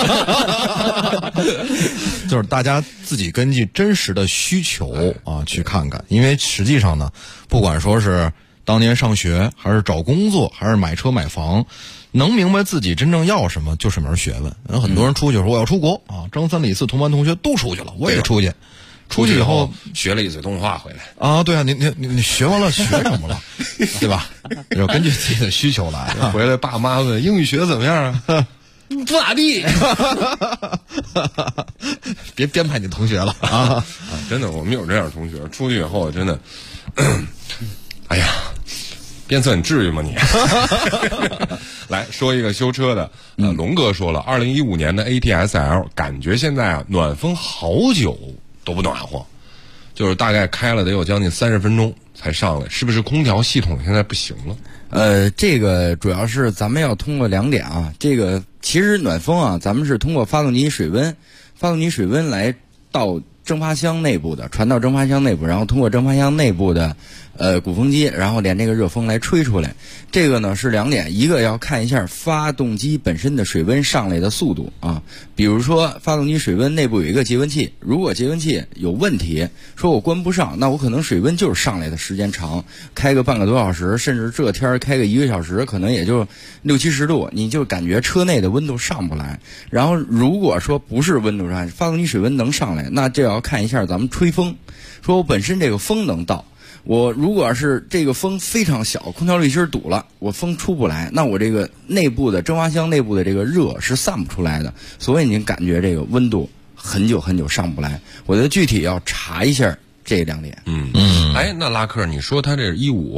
就是大家自己根据真实的需求去看看，因为实际上呢，不管说是当年上学还是找工作还是买车买房，能明白自己真正要什么就是门学问。很多人出去说我要出国张三李四同班同学都出去了，我也出去。出去以后学了一嘴动画回来对啊，你学完了学什么了，对吧？要根据自己的需求来。 回来爸妈问英语学怎么样啊？ 不咋地。 别编排你同学了真的，我们有这样的同学，出去以后真的，哎呀， 变色你至于吗你？来说一个修车的，龙哥说了，2015年的 AT-SL 感觉现在啊暖风好久都不暖和，就是大概开了得有将近30分钟才上来，是不是空调系统现在不行了？ 这个主要是咱们要通过2点啊，这个其实暖风啊，咱们是通过发动机水温来到蒸发箱内部的，传到蒸发箱内部，然后通过蒸发箱内部的鼓风机，然后连这个热风来吹出来。这个呢是2点，一个要看一下发动机本身的水温上来的速度啊，比如说发动机水温内部有一个节温器，如果节温器有问题，说我关不上，那我可能水温就是上来的时间长，开个半个多小时，甚至这天开个1个小时，可能也就60-70度，你就感觉车内的温度上不来。然后如果说不是温度上，发动机水温能上来，那这要看一下咱们吹风，说我本身这个风能到。我如果是这个风非常小，空调滤芯堵了，我风出不来，那我这个内部的蒸发箱内部的这个热是散不出来的，所以您感觉这个温度很久上不来。我觉得具体要查一下这2点。 哎，那拉克，你说它这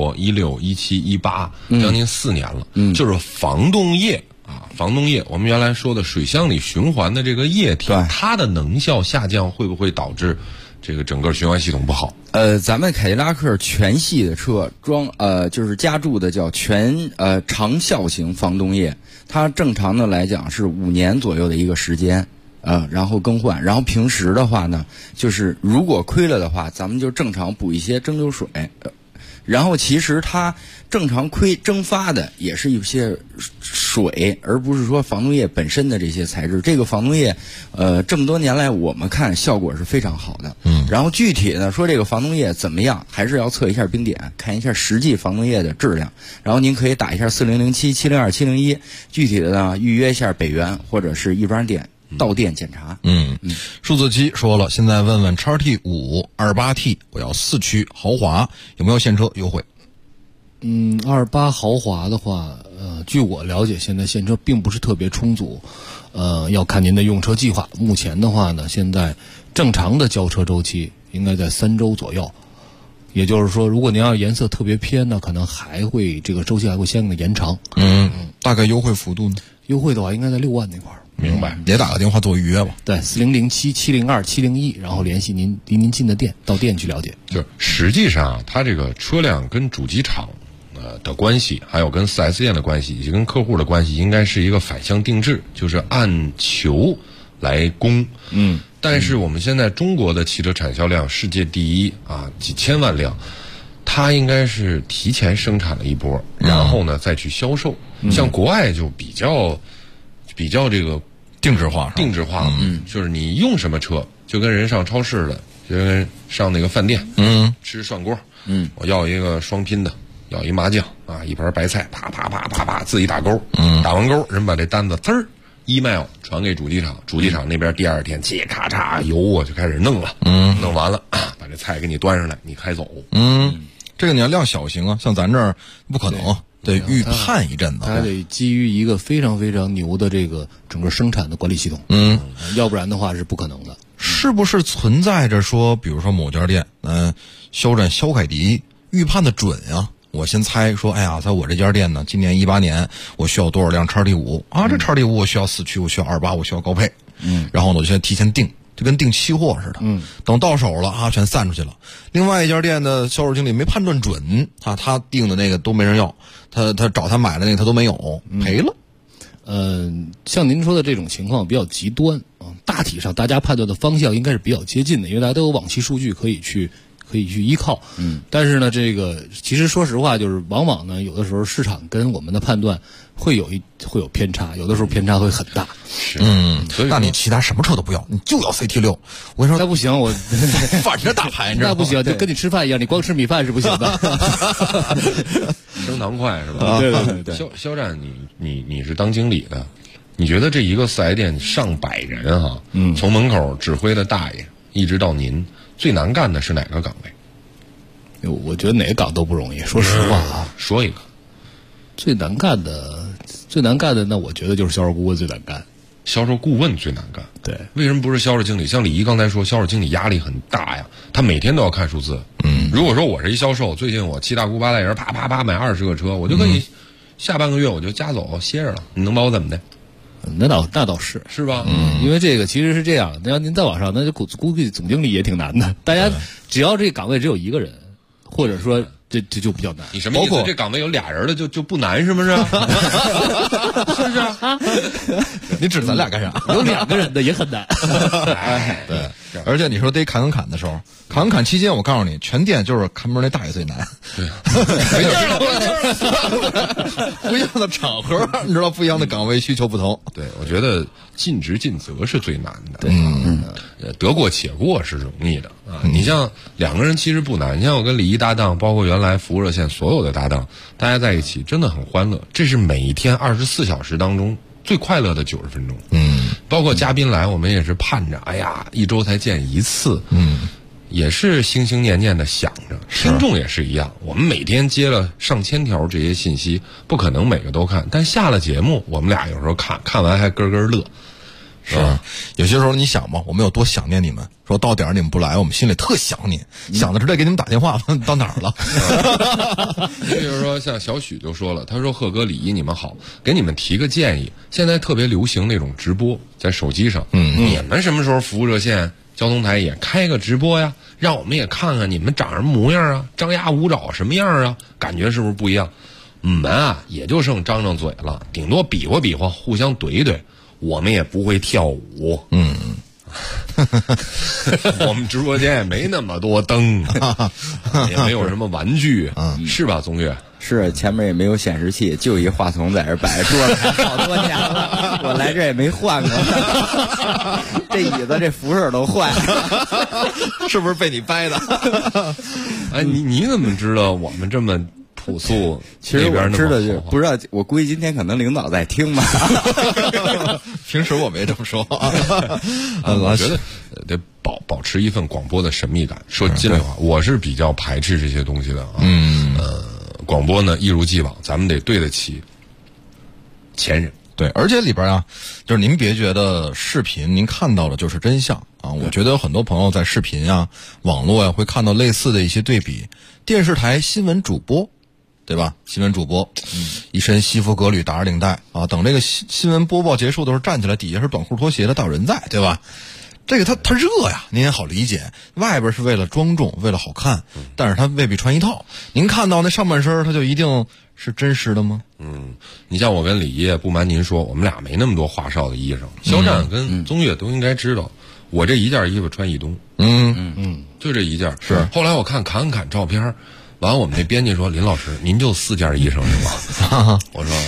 15、16、17、18，将近4年了，就是防冻液啊，防冻液，我们原来说的水箱里循环的这个液体，它的能效下降会不会导致这个整个循环系统不好？ 咱们凯迪拉克全系的车就是加注的叫全长效型防冻液，它正常的来讲是5年左右的一个时间。然后更换，然后平时的话呢，就是如果亏了的话，咱们就正常补一些蒸馏水。然后其实它正常蒸发的也是一些水，而不是说防冻液本身的这些材质。这个防冻液，这么多年来我们看效果是非常好的。然后具体呢说这个防冻液怎么样，还是要测一下冰点，看一下实际防冻液的质量。然后您可以打一下4007、702、701，具体的呢预约一下北源或者是一专店到店检查。 数字7说了，现在问问 XT5 28T， 我要4驱豪华，有没有现车优惠 ？28豪华的话，据我了解，现在现车并不是特别充足，要看您的用车计划。目前的话呢，现在正常的交车周期应该在3周左右，也就是说，如果您要颜色特别偏呢，可能这个周期还会相应的延长。 大概优惠幅度呢？ 优惠的话，应该在6万那块儿。 明白，也打个电话做预约吧。 对，4007、702、701，然后联系离您近的店，到店去了解。 就是实际上，它这个车辆跟主机厂的关系，还有跟4S店的关系，以及跟客户的关系，应该是一个反向定制，就是按求来供。但是我们现在中国的汽车产销量世界第一啊，几千万辆，它应该是提前生产了一波，然后呢再去销售。像国外就比较这个定制化， 就是你用什么车，就跟人上超市的，就跟上那个饭店，吃涮锅，我要一个双拼的，要一麻酱啊，一盘白菜，啪啪啪啪啪自己打勾，打完勾，人把这单子email 传给主机厂，主机厂那边第2天咔嚓油我就开始弄了，弄完了把这菜给你端上来，你开走。 这个你要量小型啊，像咱这儿不可能。得预判一阵子， 它得基于一个非常非常牛的这个整个生产的管理系统，要不然的话是不可能的。 是不是存在着说，比如说某家店，肖战肖凯迪预判的准呀？我先猜说，哎呀，在我这家店呢，今年18年我需要多少辆 XT5 啊？这 XT5 我需要4驱，我需要28，我需要高配，然后呢，我就先提前定。就跟订期货似的，等到手了啊，全散出去了。另外一家店的销售经理没判断准啊，他订的那个都没人要，他找他买的那个他都没有，赔了。 像您说的这种情况比较极端啊，大体上大家判断的方向应该是比较接近的，因为大家都有往期数据可以去依靠。但是呢，这个其实说实话，就是往往呢，有的时候市场跟我们的判断会有偏差，有的时候偏差会很大。 那你其他什么车都不要，你就要 CT6。我跟你说， 那不行，我反着打牌， 那不行，就跟你吃饭一样，你光吃米饭是不行的。 升堂快是吧？ 对。 肖战，你是当经理的，你觉得这一个4S店上百人哈，从门口指挥的大爷一直到您，最难干的是哪个岗位？ 我觉得哪个岗都不容易，说实话啊。 说一个最难干的，那我觉得就是销售顾问最难干。 销售顾问最难干，对，为什么不是销售经理？像李一刚才说，销售经理压力很大呀，他每天都要看数字， 如果说我是一销售，最近我七大姑八大姨啪啪啪买20个车，我就可以下半个月我就加走歇着了，你能把我怎么的？ 那倒是吧？ 因为这个其实是这样，那要您再往上，那就估计总经理也挺难的。大家只要这个岗位只有一个人，或者说这就比较难。 你什么意思？这岗位有俩人的就不难是不是？是不是？ 你指咱俩干啥？ 有2个人的也很难。 对，而且你说得砍的时候，砍期间，我告诉你，全店就是看门那大爷最难。 对， 不一样的场合，你知道，不一样的岗位需求不同。 对，我觉得尽职尽责是最难的。 对， 得过且过是容易的啊。你像2个人其实不难，你像我跟李一搭档，包括原来服务热线所有的搭档，大家在一起真的很欢乐。这是每一天24小时当中最快乐的90分钟。包括嘉宾来，我们也是盼着，哎呀，1周才见一次。也是心心念念的想着，听众也是一样。我们每天接了上千条这些信息，不可能每个都看，但下了节目，我们俩有时候看完还咯咯乐。 是，有些时候你想吧，我们有多想念你们，说到点儿你们不来，我们心里特想你，想的是得给你们打电话，到哪儿了？ 你比如说像小许就说了，他说贺哥李一你们好，给你们提个建议，现在特别流行那种直播，在手机上，你们什么时候服务热线交通台也开个直播呀，让我们也看看你们长什么模样啊，张牙舞爪什么样啊，感觉是不是不一样？我们啊也就剩张张嘴了，顶多比划比划，互相怼怼，我们也不会跳舞。我们直播间也没那么多灯，也没有什么玩具，是吧，宗岳？ 是，前面也没有显示器，就一话筒在这摆着，桌子还好多年了，我来这也没换过，这椅子这扶手都坏了， 是不是被你掰的？ 哎，你怎么知道我们这么朴素？ 其实我知道，就不知道，我估计今天可能领导在听吧。 平时我没这么说。 我觉得得保持一份广播的神秘感。说心里话，我是比较排斥这些东西的啊。广播呢，一如既往，咱们得对得起前人。 对，而且里边啊，就是您别觉得视频您看到的就是真相啊。我觉得有很多朋友在视频啊、网络啊会看到类似的一些对比。电视台新闻主播，对吧？新闻主播，一身西服革履，打着领带啊，等这个新闻播报结束的时候站起来，底下是短裤拖鞋的，大有人在，对吧？这个它热呀，您也好理解。外边是为了庄重，为了好看，但是它未必穿一套。您看到那上半身，它就一定是真实的吗？ 你像我跟李烨，不瞒您说，我们俩没那么多花哨的衣裳。肖战跟宗岳都应该知道，我这一件衣服穿一冬。就这一件。 是。 后来我看照片，完了我们那编辑说：“林老师，您就4件衣裳是吗？”我说。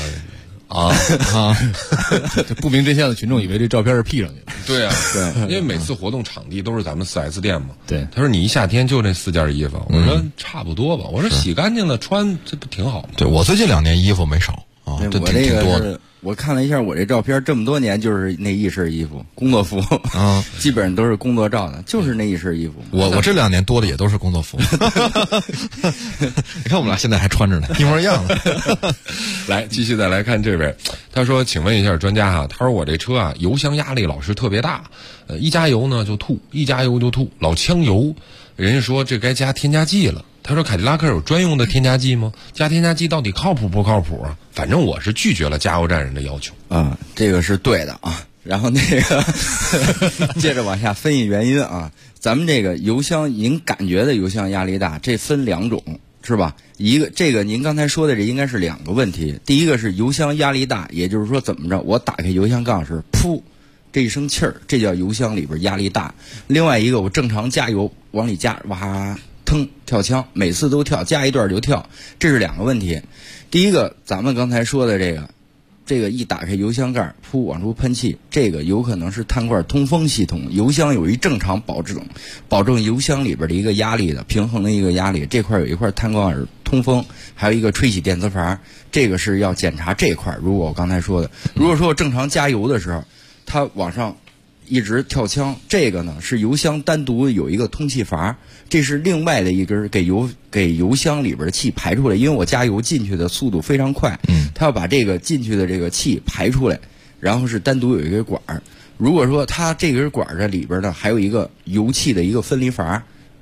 这不明真相的群众以为这照片是 P 上去的。 对啊，对，因为每次活动场地都是咱们4S 店嘛。 对， 他说你一夏天就这4件衣服，我说差不多吧，我说洗干净了穿，这不挺好吗？ 对，我最近2年衣服没少啊，这挺多的。 我看了一下我这照片，这么多年就是那一身衣服，工作服啊，基本上都是工作照的，就是那一身衣服。 我这2年多的也都是工作服。你看我们俩现在还穿着呢，一模一样的。 来，继续再来看这位，他说：“请问一下专家哈，他说我这车啊，油箱压力老是特别大，一加油呢就吐，一加油就吐，老呛油。人家说这该加添加剂了。”他说：“凯迪拉克有专用的添加剂吗？加添加剂到底靠谱不靠谱啊？反正我是拒绝了加油站人的要求。” 这个是对的啊。然后那个接着往下分析原因啊，咱们这个油箱，您感觉的油箱压力大，这分2种，是吧？这个您刚才说的这应该是2个问题。第一个是油箱压力大，也就是说怎么着，我打开油箱杠是噗这一声气儿，这叫油箱里边压力大。另外一个，我正常加油往里加，哇。腾跳枪，每次都跳，加一段就跳，这是2个问题。第一个，咱们刚才说的这个一打开油箱盖，噗往出喷气，这个有可能是碳罐通风系统。油箱有一正常保证油箱里边的一个压力的平衡的一个压力，这块有一块碳罐通风，还有一个吹起电磁阀，这个是要检查这块。如果我刚才说的，如果说我正常加油的时候，它往上一直跳枪，这个呢是油箱单独有一个通气阀，这是另外的一根给油箱里边的气排出来，因为我加油进去的速度非常快，它要把这个进去的这个气排出来，然后是单独有一根管儿。如果说它这根管儿的里边呢还有一个油气的一个分离阀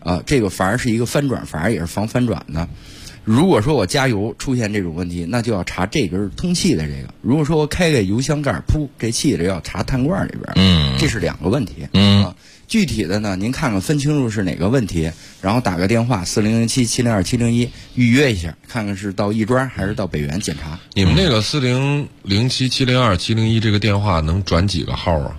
这个反而是一个翻转，反而也是防翻转的。如果说我加油出现这种问题，那就要查这根通气的这个。如果说我开个油箱盖，噗，这气的要查碳罐里边，这是2个问题。具体的呢，您看看分清楚是哪个问题，然后打个电话4007-702-701预约一下，看看是到亦庄还是到北园检查。 你们那个4007-702-701这个电话能转几个号啊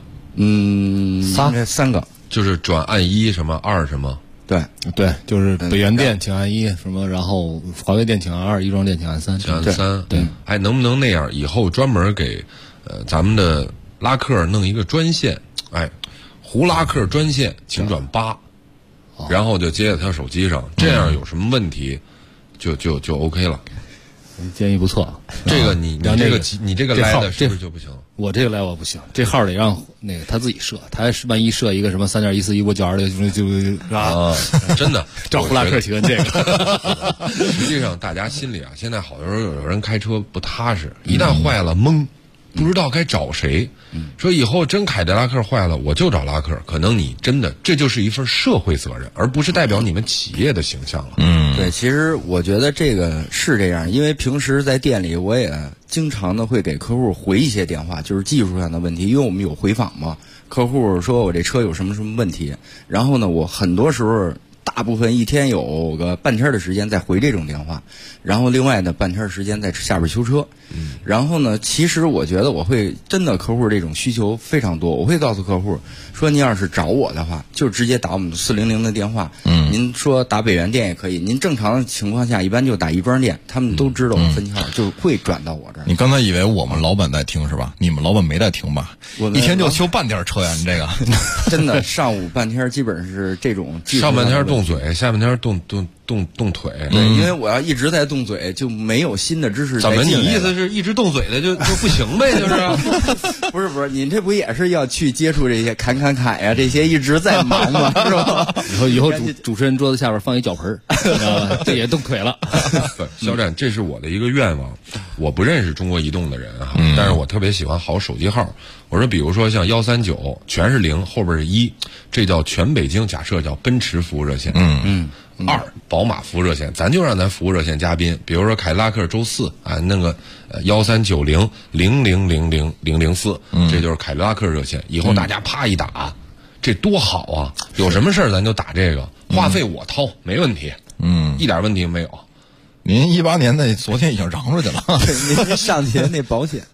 ？3个， 就是转按1什么2什么。 对，就是北园店请按1什么，然后华为店请按2，亦庄店请按3。 请按3。对，还能不能那样？以后专门给咱们的拉客弄一个专线，胡拉客专线，请转8，然后就接在他手机上，这样有什么问题，就 OK 了。 建议不错， 这个你这个来的是不是就不行？ 我这个来我不行，这号得让那个他自己设，他万一设一个什么3.1415926就真的找胡拉克去问这个。 实际上大家心里现在好多时候有人开车不踏实，一旦坏了懵。不知道该找谁，说以后真凯迪拉克坏了，我就找拉克。可能你真的这就是一份社会责任，而不是代表你们企业的形象了。 对，其实我觉得这个是这样，因为平时在店里我也经常的会给客户回一些电话，就是技术上的问题，因为我们有回访嘛。客户说我这车有什么问题，然后呢，我很多时候大部分一天有个半天的时间在回这种电话，然后另外的半天时间在下边修车。然后呢，其实我觉得我会真的客户这种需求非常多，我会告诉客户说，您要是找我的话，就直接打我们400的电话。您说打北园店也可以，您正常的情况下一般就打亦庄店，他们都知道我分号，就会转到我这儿。 你刚才以为我们老板在听是吧？你们老板没在听吧？一天就修半天车呀，你这个真的上午半天基本上是这种上半天动嘴，下半天动腿。 对，因为我要一直在动嘴，就没有新的知识。 怎么？你意思是一直动嘴的就不行呗？就是不是，您这不也是要去接触这些砍呀，这些一直在忙吗？是吧？ 以后主持人桌子下边放一脚盆，知道吧？这也动腿了。 肖战，这是我的一个愿望。我不认识中国移动的人但是我特别喜欢好手机号。我说，比如说像139全是0，后边是1，这叫全北京，假设叫奔驰服务热线。2宝马服务热线，咱就让咱服务热线嘉宾，比如说凯迪拉克周4那个1390000004，这就是凯迪拉克热线。以后大家啪一打，这多好啊！有什么事儿咱就打这个，话费我掏，没问题。一点问题没有。 您18年的昨天已经嚷出去了， 您上去那保险。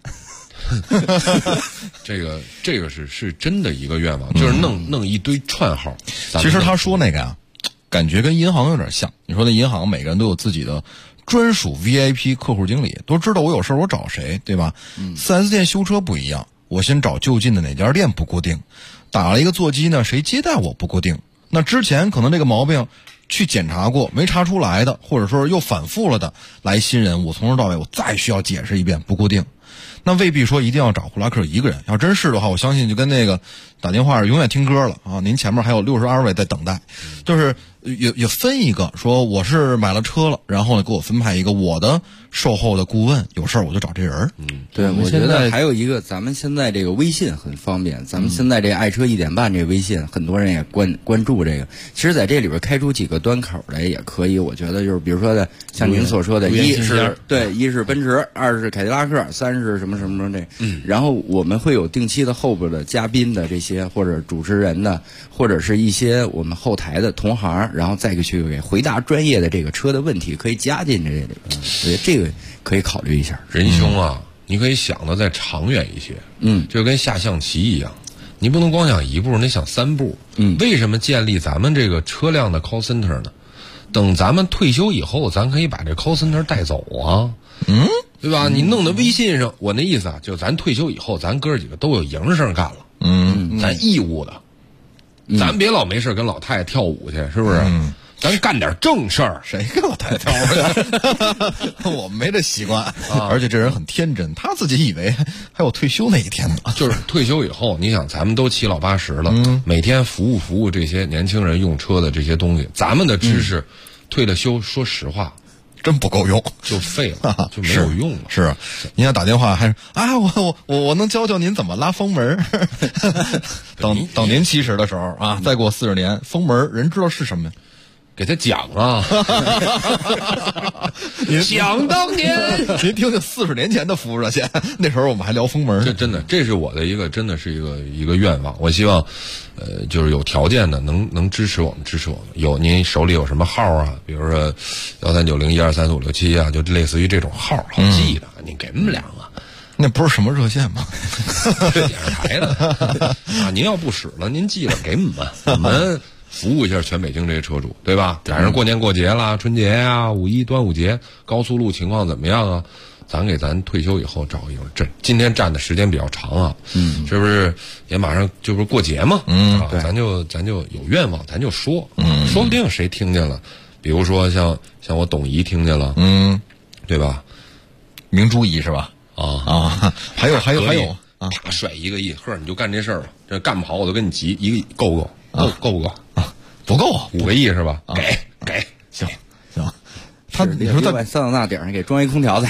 这个是真的一个愿望，就是弄一堆串号。 其实他说那个呀，感觉跟银行有点像。你说那银行每个人都有自己的专属 VIP 客户经理，都知道我有事我找谁，对吧？4S 店修车不一样，我先找就近的哪家店不固定，打了一个座机呢，谁接待我不固定。那之前可能这个毛病去检查过没查出来的，或者说又反复了的，来新人我从头到尾我再需要解释一遍不固定。那未必说一定要找胡拉克一个人，要真是的话，我相信就跟那个打电话永远听歌了啊！您前面还有62位在等待，就是也分一个说我是买了车了，然后呢给我分派一个我的售后的顾问，有事儿我就找这人。 对，我觉得还有一个，咱们现在这个微信很方便，咱们现在这爱车1点半这微信，很多人也关注这个。其实在这里边开出几个端口来也可以，我觉得就是比如说的，像您所说的，一是奔驰，2是凯迪拉克，3是什么什么这，然后我们会有定期的后边的嘉宾的这些或者主持人的，或者是一些我们后台的同行，然后再去给回答专业的这个车的问题，可以加进这里。这个可以考虑一下。 仁兄啊，你可以想的再长远一些，就跟下象棋一样，你不能光想一步，你想3步。为什么建立咱们这个车辆的 call center 呢？等咱们退休以后，咱可以把这 call center 带走啊。对吧？你弄的微信上，我那意思就咱退休以后，咱哥几个都有营生干了。咱义务的，咱别老没事跟老太太跳舞去，是不是？咱干点正事儿。 谁跟老太太跳舞？我们没这习惯，而且这人很天真，他自己以为还有退休那一天呢。 就是退休以后，你想咱们都7老80了，每天服务这些年轻人用车的这些东西，咱们的知识退了休，说实话。 真不够用， 就废了，就没有用了。 是，您要打电话还是我能教您怎么拉风门？等您70的时候啊，再过40年，风门人知道是什么呀？ 给他讲啊！想当年， 您听听40年前的服务热线，那时候我们还聊封门。 这是我的一个，真的是一个愿望。我希望，就是有条件的能支持我们，有您手里有什么号啊？比如说1390123456啊，就类似于这种号好记的，您给我们两个。 那不是什么热线吗？ 电视台的啊！您要不使了，您记了给我们服务一下全北京这些车主，对吧？赶上过年过节啦，春节呀、5一、端午节，高速路情况怎么样啊？咱退休以后找一个今天站的时间比较长啊，是不是也马上就是过节嘛？对，咱就有愿望，咱就说，说不定谁听见了，比如说像我董姨听见了，对吧？ 明珠姨是吧？还有啊！啪甩1个亿，呵，你就干这事儿吧。这干不好，我就跟你急1个亿，够不够？够不够？ 不够 ，5个亿是吧？给， 行。 他你说在桑塔纳顶上给装一空调去。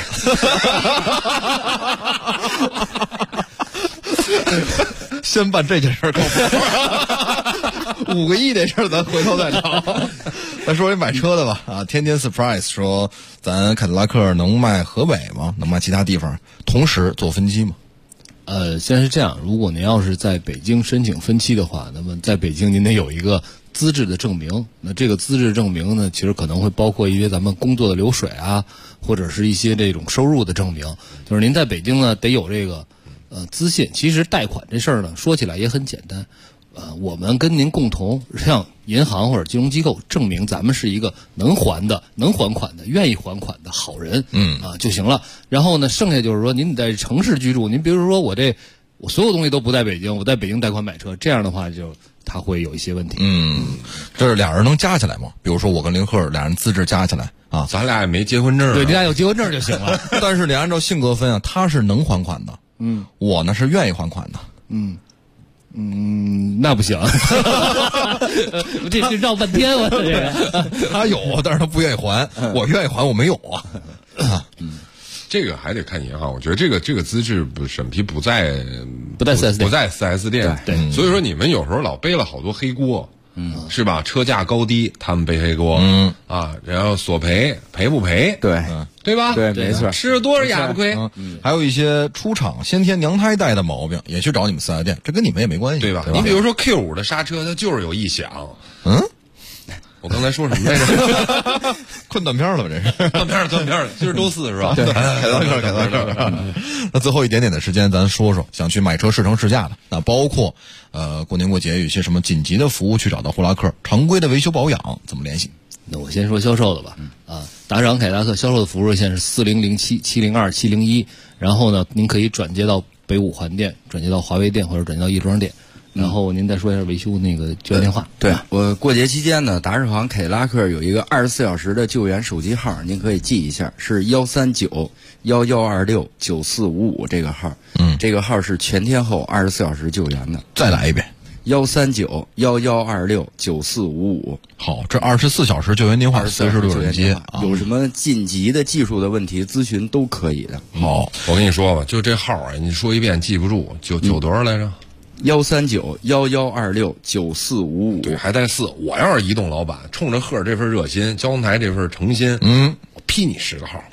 先办这件事够不？5个亿这事儿咱回头再聊。再说这买车的吧啊，天天 surprise 说咱凯迪拉克能卖河北吗？能卖其他地方？同时做分期吗？ 现在是这样，如果您要是在北京申请分期的话，那么在北京您得有一个资质的证明。那这个资质证明呢，其实可能会包括一些咱们工作的流水啊，或者是一些这种收入的证明。就是您在北京呢得有这个资信。其实贷款这事儿呢，说起来也很简单。我们跟您共同向银行或者金融机构证明咱们是一个能还款的、愿意还款的好人，就行了。然后呢，剩下就是说您在城市居住，您比如说我所有东西都不在北京，我在北京贷款买车，这样的话就他会有一些问题。 这是俩人能加起来吗？比如说我跟林赫俩人资质加起来啊， 咱俩也没结婚证， 对，你俩有结婚证就行了。 但是你按照性格分啊，他是能还款的，我呢是愿意还款的， 那不行，这绕半天我这个。 他有，但是他不愿意还，我愿意还，我没有啊。 这个还得看银行，我觉得这个资质审批不在 4S 店， 对， 所以说你们有时候老背了好多黑锅，是吧？车价高低他们背黑锅，然后索赔不赔，对吧？ 对，没错， 吃了多少哑巴亏。 还有一些出厂先天娘胎带的毛病，也去找你们4S店，这跟你们也没关系， 对吧？你比如说 Q5 的刹车，它就是有异响。我刚才说什么来着？ 困断片了吧？这是断片了，今儿周4是吧？ 对，凯迪拉克。那最后一点点的时间，咱说说想去买车试乘试驾的，那包括过年过节有一些什么紧急的服务，去找到呼拉克，常规的维修保养怎么联系？ 那我先说销售的吧。打赏凯迪拉克销售的服务热线是4007-702-701，然后呢，您可以转接到北五环店，转接到华为店或者转接到亦庄店。然后您再说一下维修那个救援电话。 对，我过节期间呢，达世行凯迪拉克有一个24小时的救援手机号，您可以记一下，是139-1126-9455这个号。这个号是全天候24小时救援的。 再来一遍。 139-1126-9455。 好，这24小时救援电话随时都有人接， 有什么紧急的技术的问题咨询都可以的。 好，我跟你说吧，就这号啊，你说一遍记不住，就多少来着 ？139-1126-9455。 对，还带4。我要是移动老板，冲着赫这份热心，交通台这份诚心，我批你10个号。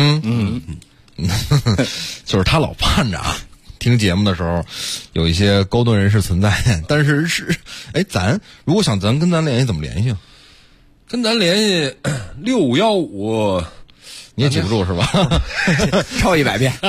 就是他老盼着啊。听节目的时候，有一些高端人士存在，但是咱如果想跟咱联系，怎么联系啊？ 跟咱联系6515， 你也记不住是吧？ 超100遍，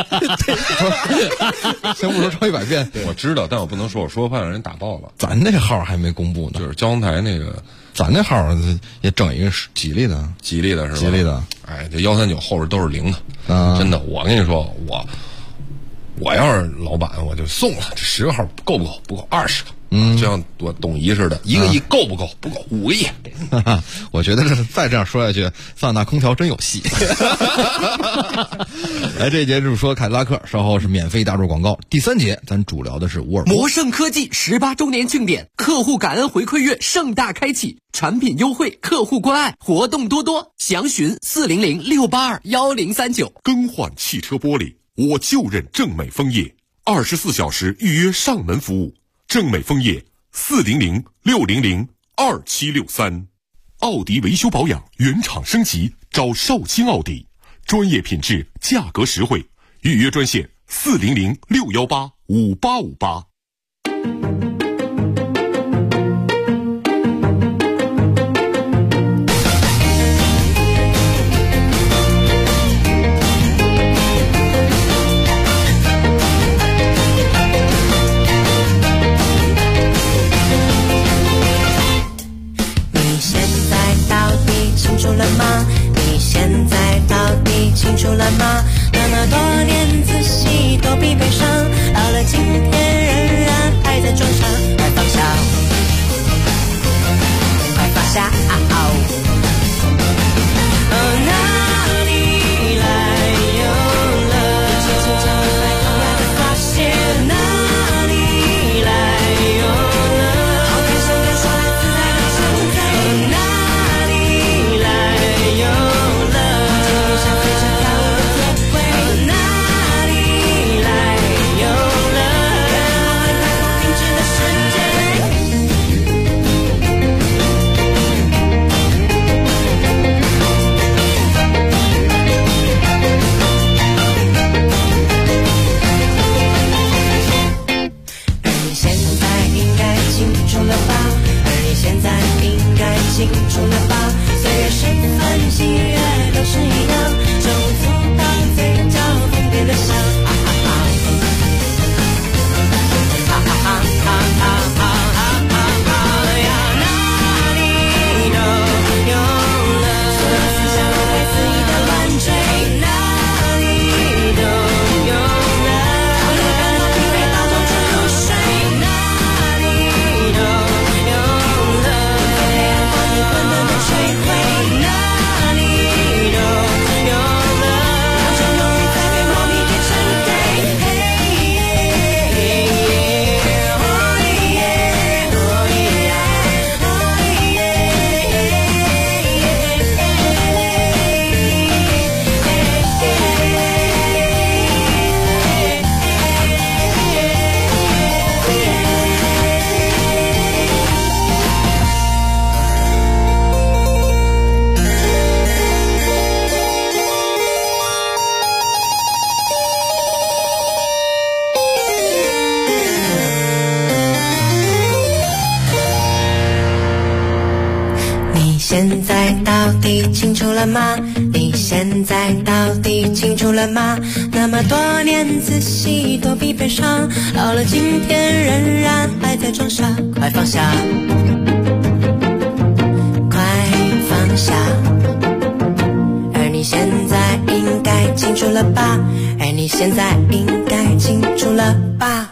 先不说超100遍， 我知道，但我不能说，我说怕让人打爆了。 咱那号还没公布呢， 就是交通台那个， 咱那号也整一个吉利的是吧？ 吉利的，这139后边都是0的，真的，我跟你说，我要是老板，我就送了这10个号，够不够？不够20个。就像我董姨似的，1个亿够不够？不够，5个亿。 我觉得再这样说下去，桑塔纳空调真有戏。来，这一节就是说凯迪拉克，稍后是免费大众广告。第3节咱主聊的是沃尔沃。 摩盛科技18周年庆典，客户感恩回馈月盛大开启，产品优惠，客户关爱，活动多多，详询400-682-1039。 更换汽车玻璃，我就认正美枫叶，24小时预约上门服务。正美枫叶400-600-2763。 奥迪维修保养原厂升级，找绍兴奥迪，专业品质，价格实惠，预约专线400-618-5858。 清楚了吗？你现在到底清楚了吗？那么多年仔细躲避悲伤，到了今天仍然还在装傻，快放下，快放下。哦，哪里来有了？发现哪里来有了？好看像个耍自在的现在。哪里来有了？像非常高的铁轨。哪里来有了？让我停止的世界。清楚了吧？岁月是分喜悦都是一样，手舞足蹈，嘴角疯癫的笑，哈哈哈，哈哈哈哈哈哈哈哈呀！哪里都有了，所有思想都会肆意的乱追，哪里都有了，我有感到疲惫到中途入睡，哪里都有了。混沌的摧毁，哪里都有了，让真容易再被莫名地沉醉。现在到底清楚了吗？你现在到底清楚了吗？那么多年仔细躲避悲伤，到了今天仍然还在装傻，快放下，快放下。而你现在应该清楚了吧？而你现在应该清楚了吧？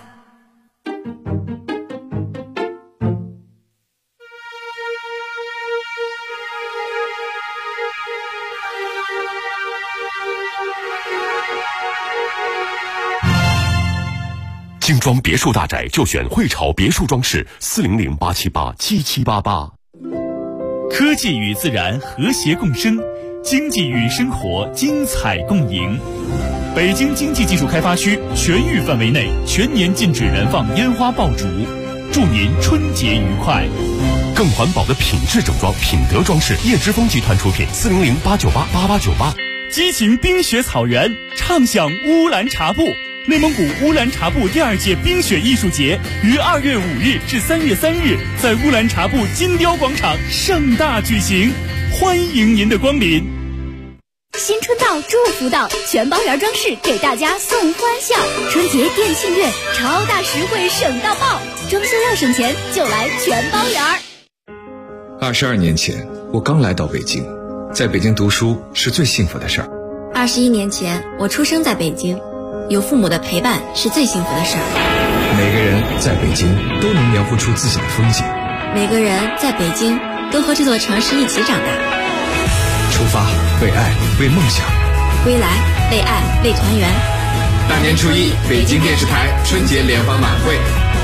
精装别墅大宅就选汇潮别墅装饰，400-878-7788。 科技与自然和谐共生，经济与生活精彩共赢。北京经济技术开发区全域范围内全年禁止燃放烟花爆竹，祝您春节愉快。 更环保的品质整装，品德装饰，叶之峰集团出品，400-898-8898。 激情冰雪草原，畅享乌兰察布。内蒙古乌兰察布第2届冰雪艺术节于2月5日至3月3日在乌兰察布金雕广场盛大举行，欢迎您的光临。 新春到，祝福到，全包圆装饰给大家送欢笑。春节店庆月，超大实惠省到爆，装修要省钱就来全包圆。 22年前，我刚来到北京，在北京读书是最幸福的事儿。 21年前，我出生在北京。有父母的陪伴是最幸福的事儿。 每个人在北京都能描绘出自己的风景。 每个人在北京都和这座城市一起长大。 出发，为爱，为梦想。 归来，为爱，为团圆。 大年初一，北京电视台春节联欢晚会。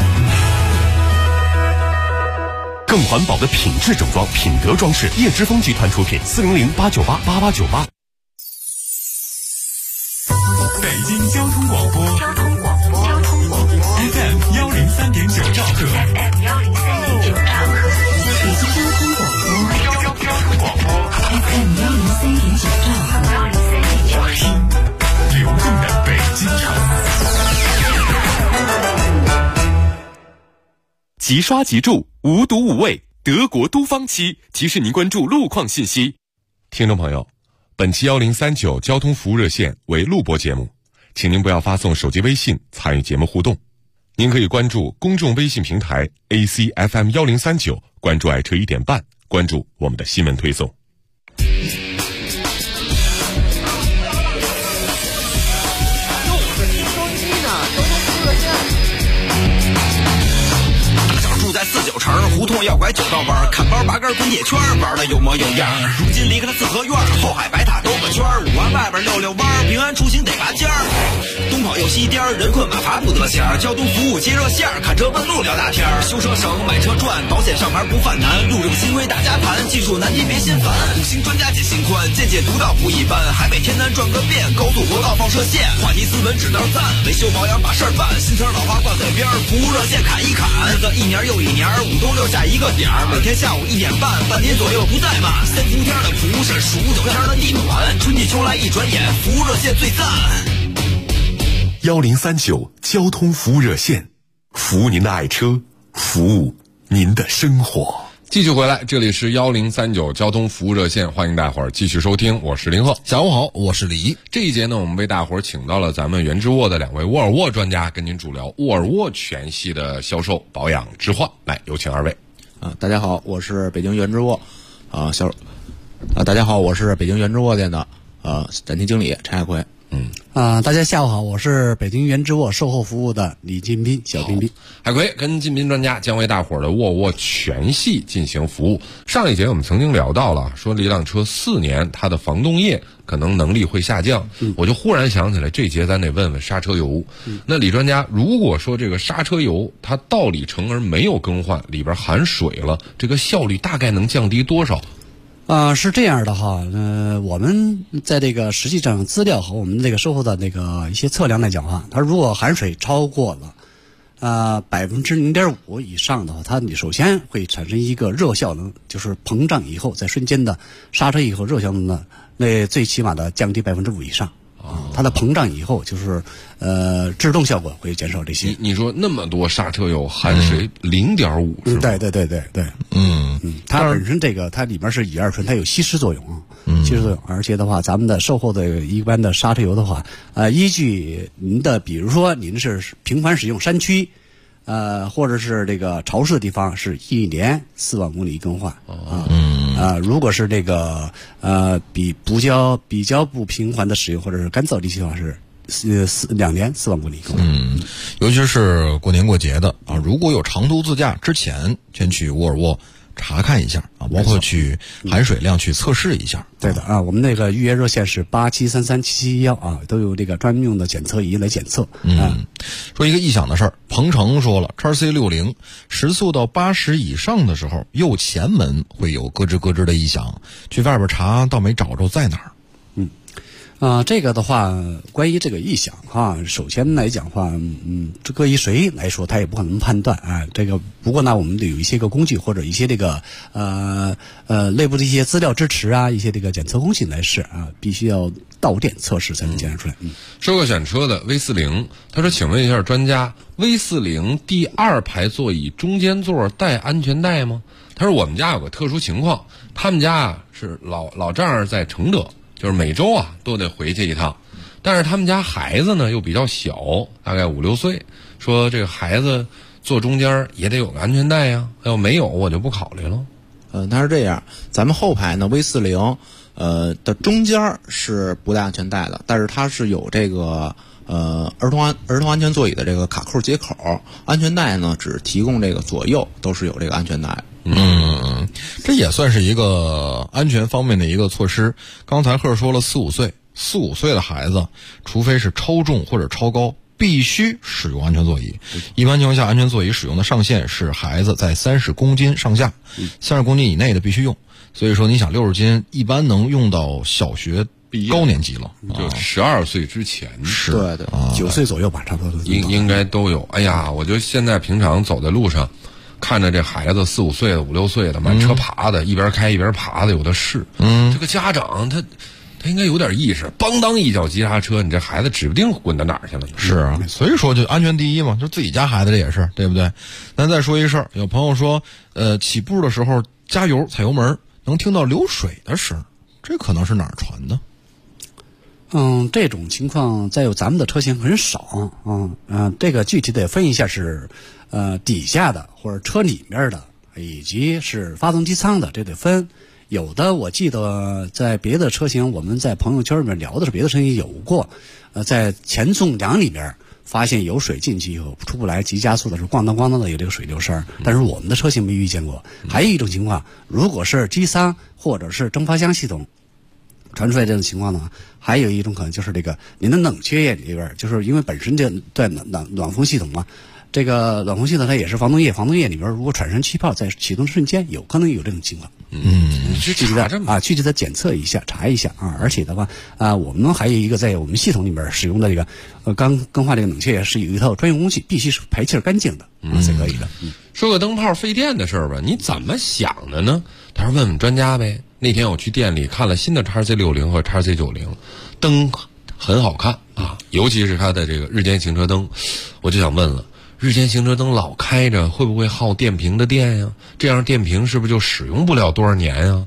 更环保的品质整装，品德装饰，叶之峰集团出品，400-898-8898。 北京交通广播 FM 103.9兆赫， FM 103.9兆赫，北京交通广播 FM 103.9兆赫， 流动的北京城。 即刷即住，无毒无味，德国都方漆提示您关注路况信息。 听众朋友，本期1039交通服务热线为录播节目，请您不要发送手机微信参与节目互动。您可以关注公众微信平台 ACFM 1039，关注爱车1点半，关注我们的新闻推送。 49城胡同要拐9道弯，看包拔根滚铁圈，玩的有模有样。如今离开了四合院，后海白塔兜个圈，5环外边溜弯，平安出行得拔尖儿。东跑右西颠，人困马乏不得闲。交通服务接热线，看车问路聊大天。修车省，买车赚，保险上牌不犯难。路政新规大家盘，技术难题别心烦。5星专家解心宽，见解独到不一般。海北天南转个遍，高速国道放射线。话题斯文只道赞，维修保养把事儿办。新车老花挂嘴边，服务热线砍一砍。日子一年又一年，5都6下一个点儿，每天下午1点半，半年左右不怠慢。3伏天的服务是数9天的地暖，春季秋来一转眼，服务热线最赞。 1039交通服务热线，服务您的爱车，服务您的生活。 继续回来，这里是1039交通服务热线，欢迎大伙儿继续收听，我是林鹤。 下午好，我是李毅。 这一节呢，我们为大伙儿请到了咱们原之沃的2位沃尔沃专家，跟您主聊沃尔沃全系的销售、保养、置换。来，有请2位。 大家好，我是北京原之沃大家好，我是北京原之沃店的展厅经理陈海奎。 大家下午好，我是北京原之沃售后服务的李金斌，小彬彬。 海奎跟金斌专家将为大伙儿的沃尔沃全系进行服务。上一节我们曾经聊到了，说一辆车4年它的防冻液可能能力会下降，我就忽然想起来，这节咱得问问刹车油。那李专家，如果说这个刹车油它到里程而没有更换，里边含水了，这个效率大概能降低多少？ 是这样的哈，我们在这个实际上资料和我们这个售后的那个一些测量来讲哈，它如果含水超过了0.5%以上的话，它你首先会产生一个热效能，就是膨胀以后，在瞬间的刹车以后热效能呢，那最起码的降低5%以上。它的膨胀以后就是制动效果会减少这些。 你说那么多刹车油含水0.5%是吧？ 对。它本身这个它里面是乙二醇，它有稀释作用吸湿作用。而且的话，咱们的售后的一般的刹车油的话，依据您的，比如说您是频繁使用山区，或者是这个潮湿的地方，是1年4万公里更换如果是这个比较不频繁的使用或者是干燥地区的话，是2年4万公里更换。 尤其是过年过节的如果有长途自驾之前，先去沃尔沃查看一下包括去含水量去测试一下。 对的我们那个预约热线是87337771都有这个专用的检测仪来检测。 说一个异响的事儿，鹏程说了，XC60时速到80以上的时候，右前门会有咯吱咯吱的异响，去外边查倒没找着在哪儿。 这个的话，关于这个异响首先来讲话，这个以谁来说，他也不可能判断这个不过呢，我们得有一些个工具或者一些这个内部的一些资料支持一些这个检测工具来试必须要到店测试才能检测出来。 收购选车的 V40， 他说：“请问一下专家 ，V40第2排座椅中间座带安全带吗？”他说：“我们家有个特殊情况，他们家是老丈人在承德。”就是每周都得回去一趟，但是他们家孩子呢又比较小，大概5、6岁，说这个孩子坐中间也得有个安全带呀，要没有我就不考虑了。 它是这样，咱们后排呢 V40的中间是不带安全带的，但是它是有这个儿童安全座椅的这个卡扣接口，安全带呢只提供这个左右都是有这个安全带。 这也算是一个安全方面的一个措施。刚才贺说了4、5岁的孩子，除非是超重或者超高，必须使用安全座椅。一般情况下，安全座椅使用的上限是孩子在30公斤上下，30公斤以内的必须用。所以说，你想60斤，一般能用到小学高年级了， 就12岁之前是对9岁左右吧，差不多应该都有。哎呀，我就现在平常走在路上， 看着这孩子4、5岁的、5、6岁的满车爬的，一边开一边爬的有的是。这个家长他应该有点意识，邦当一脚急刹车，你这孩子指不定滚到哪儿去了。 是啊，所以说就安全第一嘛，就自己家孩子这也是，对不对？咱再说一事儿，有朋友说，起步的时候加油踩油门能听到流水的声，这可能是哪儿传的？ 这种情况在咱们的车型很少这个具体得分一下是底下的或者车里面的，以及是发动机舱的，这得分。有的我记得在别的车型，我们在朋友圈里面聊的是别的车型有过，在前纵梁里面发现有水进去以后出不来，急加速的时候咣当咣当的有这个水流声，但是我们的车型没遇见过。还有一种情况，如果是机舱或者是蒸发箱系统传出来这种情况呢，还有一种可能就是这个您的冷却液里边，就是因为本身这在暖风系统嘛，这个暖风系统它也是防冻液，防冻液里边如果产生气泡，在启动瞬间有可能有这种情况。具体的检测一下，查一下啊。而且的话我们还有一个在我们系统里面使用的这个刚更换这个冷却液是有一套专用工具，必须是排气干净的才可以的。 说个灯泡费电的事儿吧，你怎么想的呢？他说问问专家呗。那天我去店里看了新的 XC60 和 XC90， 灯很好看啊，尤其是它的这个日间行车灯，我就想问了。日间行车灯老开着，会不会耗电瓶的电呀？这样电瓶是不是就使用不了多少年呀？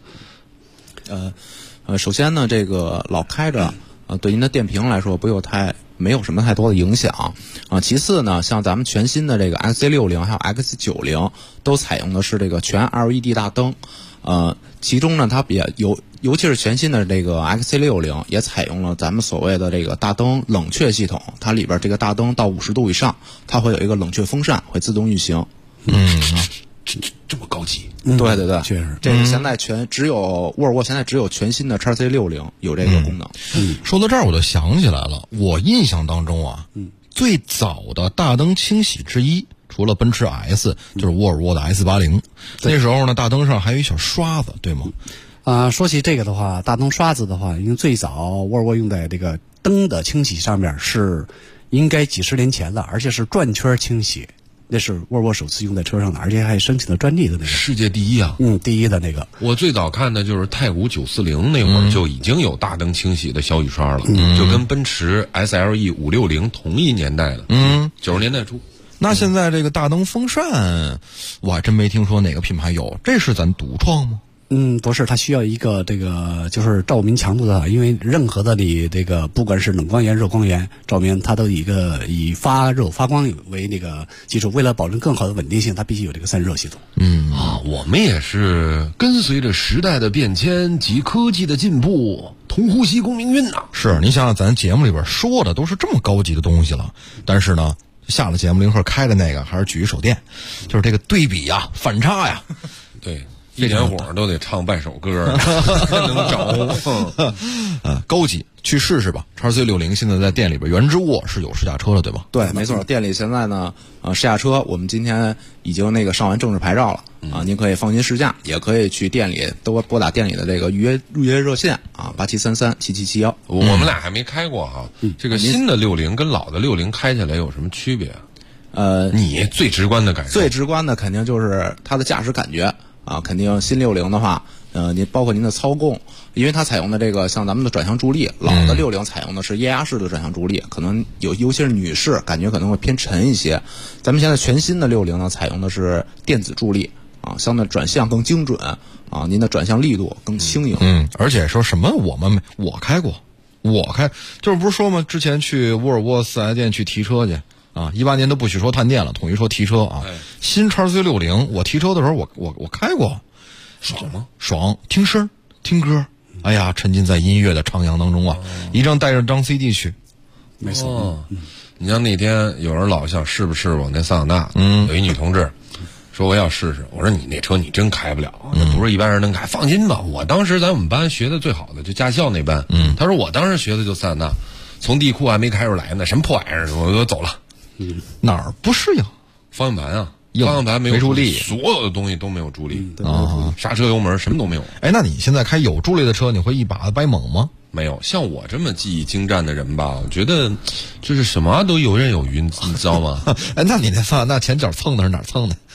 首先呢，这个老开着对您的电瓶来说没有什么太多的影响其次呢，像咱们全新的这个 XC60 还有 XC90 都采用的是这个全 LED 大灯，其中呢它尤其是全新的这个 XC60 也采用了咱们所谓的这个大灯冷却系统，它里边这个大灯到50度以上，它会有一个冷却风扇会自动运行。 这么高级？ 对对对， 确实， 这个现在只有沃尔沃现在只有全新的 XC60 有这个功能。 说到这儿我就想起来了，我印象当中最早的大灯清洗之一，除了奔驰 S 就是沃尔沃的 S80，那时候呢大灯上还有一小刷子，对吗？ 说起这个的话，大灯刷子的话，因为最早沃尔沃用在这个灯的清洗上面是应该几十年前了，而且是转圈清洗，那是沃尔沃首次用在车上的，而且还申请了专利的那个。 世界第一啊！ 第一的那个。 我最早看的就是太古940那会儿就已经有大灯清洗的小雨刷了，就跟奔驰 SLE 560同一年代的，90年代初。 那现在这个大灯风扇，我还真没听说哪个品牌有，这是咱独创吗？ 不是，它需要一个这个就是照明强度的，因为任何的你这个不管是冷光源、热光源照明，它都以发热发光为那个基础，为了保证更好的稳定性，它必须有这个散热系统。 我们也是跟随着时代的变迁及科技的进步，同呼吸共命运呐。 是，你想想咱节目里边说的都是这么高级的东西了，但是呢下了节目林鹤开的那个还是举一手电，就是这个对比呀反差呀。 对，一点火都得唱半首歌能着高级，去试试吧。XC60现在在店里边原之沃是有试驾车了，对吧？ 对，没错，店里现在呢试驾车我们今天已经那个上完正式牌照了您可以放心试驾，也可以去店里都拨打店里的这个预约热线87337771。 我们俩还没开过哈。这个新的60跟老的60开起来有什么区别你最直观的感受？ 最直观的肯定就是它的驾驶感觉肯定新60的话您包括您的操控，因为它采用的这个像咱们的转向助力，老的60采用的是液压式的转向助力，可能尤其是女士感觉可能会偏沉一些。咱们现在全新的60呢采用的是电子助力相对转向更精准您的转向力度更轻盈。 而且说什么我开过，就是不是说吗？之前去沃尔沃4S店去提车去18年都不许说探店了，统一说提车新XC60我提车的时候我开过， 爽吗？ 爽，听声听歌，哎呀，沉浸在音乐的徜徉当中一张带着张 CD 去。 没错。 你像那天有人老想试不试我那桑塔纳，有一女同志说我要试试，我说你那车你真开不了，那不是一般人能开，放心吧。我当时在我们班学的最好的就驾校那班，他说我当时学的就桑塔纳，从地库还没开出来呢，什么破玩意儿，我走了。 哪儿不适应？ 方向盘方向盘没有助力， 所有的东西都没有助力刹车油门什么都没有。 那你现在开有助力的车，你会一把子掰猛吗？ 没有，像我这么技艺精湛的人吧，我觉得就是什么都游刃有余，你知道吗？ 那你那前脚蹭的是哪儿蹭的？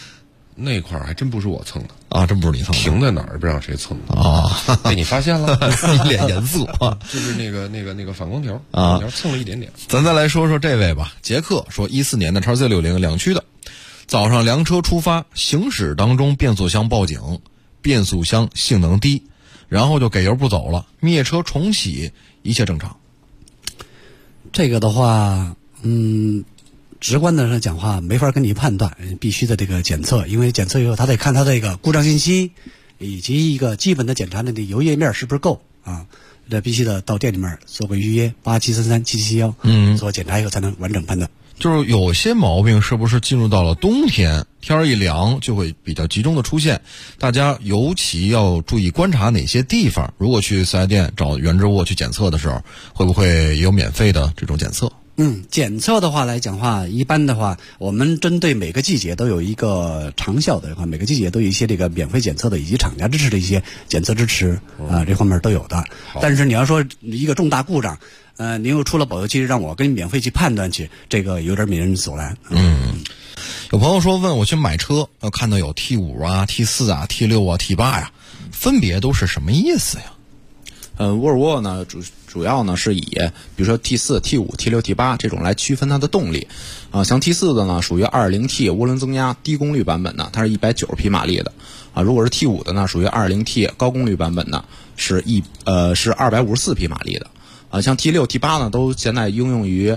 那块儿还真不是我蹭的啊，真不是你蹭的， 停在哪儿不知道谁蹭的啊？ 被你发现了， 一脸严肃啊， 就是那个反光条啊， 蹭了一点点。 咱再来说说这位吧，杰克说14年的XC60两驱的，早上量车出发，行驶当中变速箱报警，变速箱性能低，然后就给油不走了，灭车重启，一切正常。 这个的话，直观的讲话没法跟你判断，必须的这个检测，因为检测以后他得看他这个故障信息，以及一个基本的检查的油液面是不是够啊，这必须的到店里面做个预约87337771，做检查以后才能完整判断。 就是有些毛病是不是进入到了冬天，天儿一凉就会比较集中的出现，大家尤其要注意观察哪些地方。如果去4S店找原汁物去检测的时候，会不会有免费的这种检测？ 检测的话来讲话，一般的话，我们针对每个季节都有一个长效的话，每个季节都有一些这个免费检测的，以及厂家支持的一些检测支持这方面都有的。但是你要说一个重大故障，您又出了保修期，让我跟你免费去判断去，这个有点泯然所难。 有朋友说问我去买车，看到有 T5 啊、T4 啊、T6 啊、T8 呀，分别都是什么意思呀？ 沃尔沃呢主要呢是以比如说 T4、T5、T6、T8 这种来区分它的动力，像 T4 的呢属于 2.0T 涡轮增压低功率版本的，它是190匹马力的如果是 T5 的呢属于 2.0T 高功率版本的，是254匹马力的。像 T6、T8 呢，都现在应用于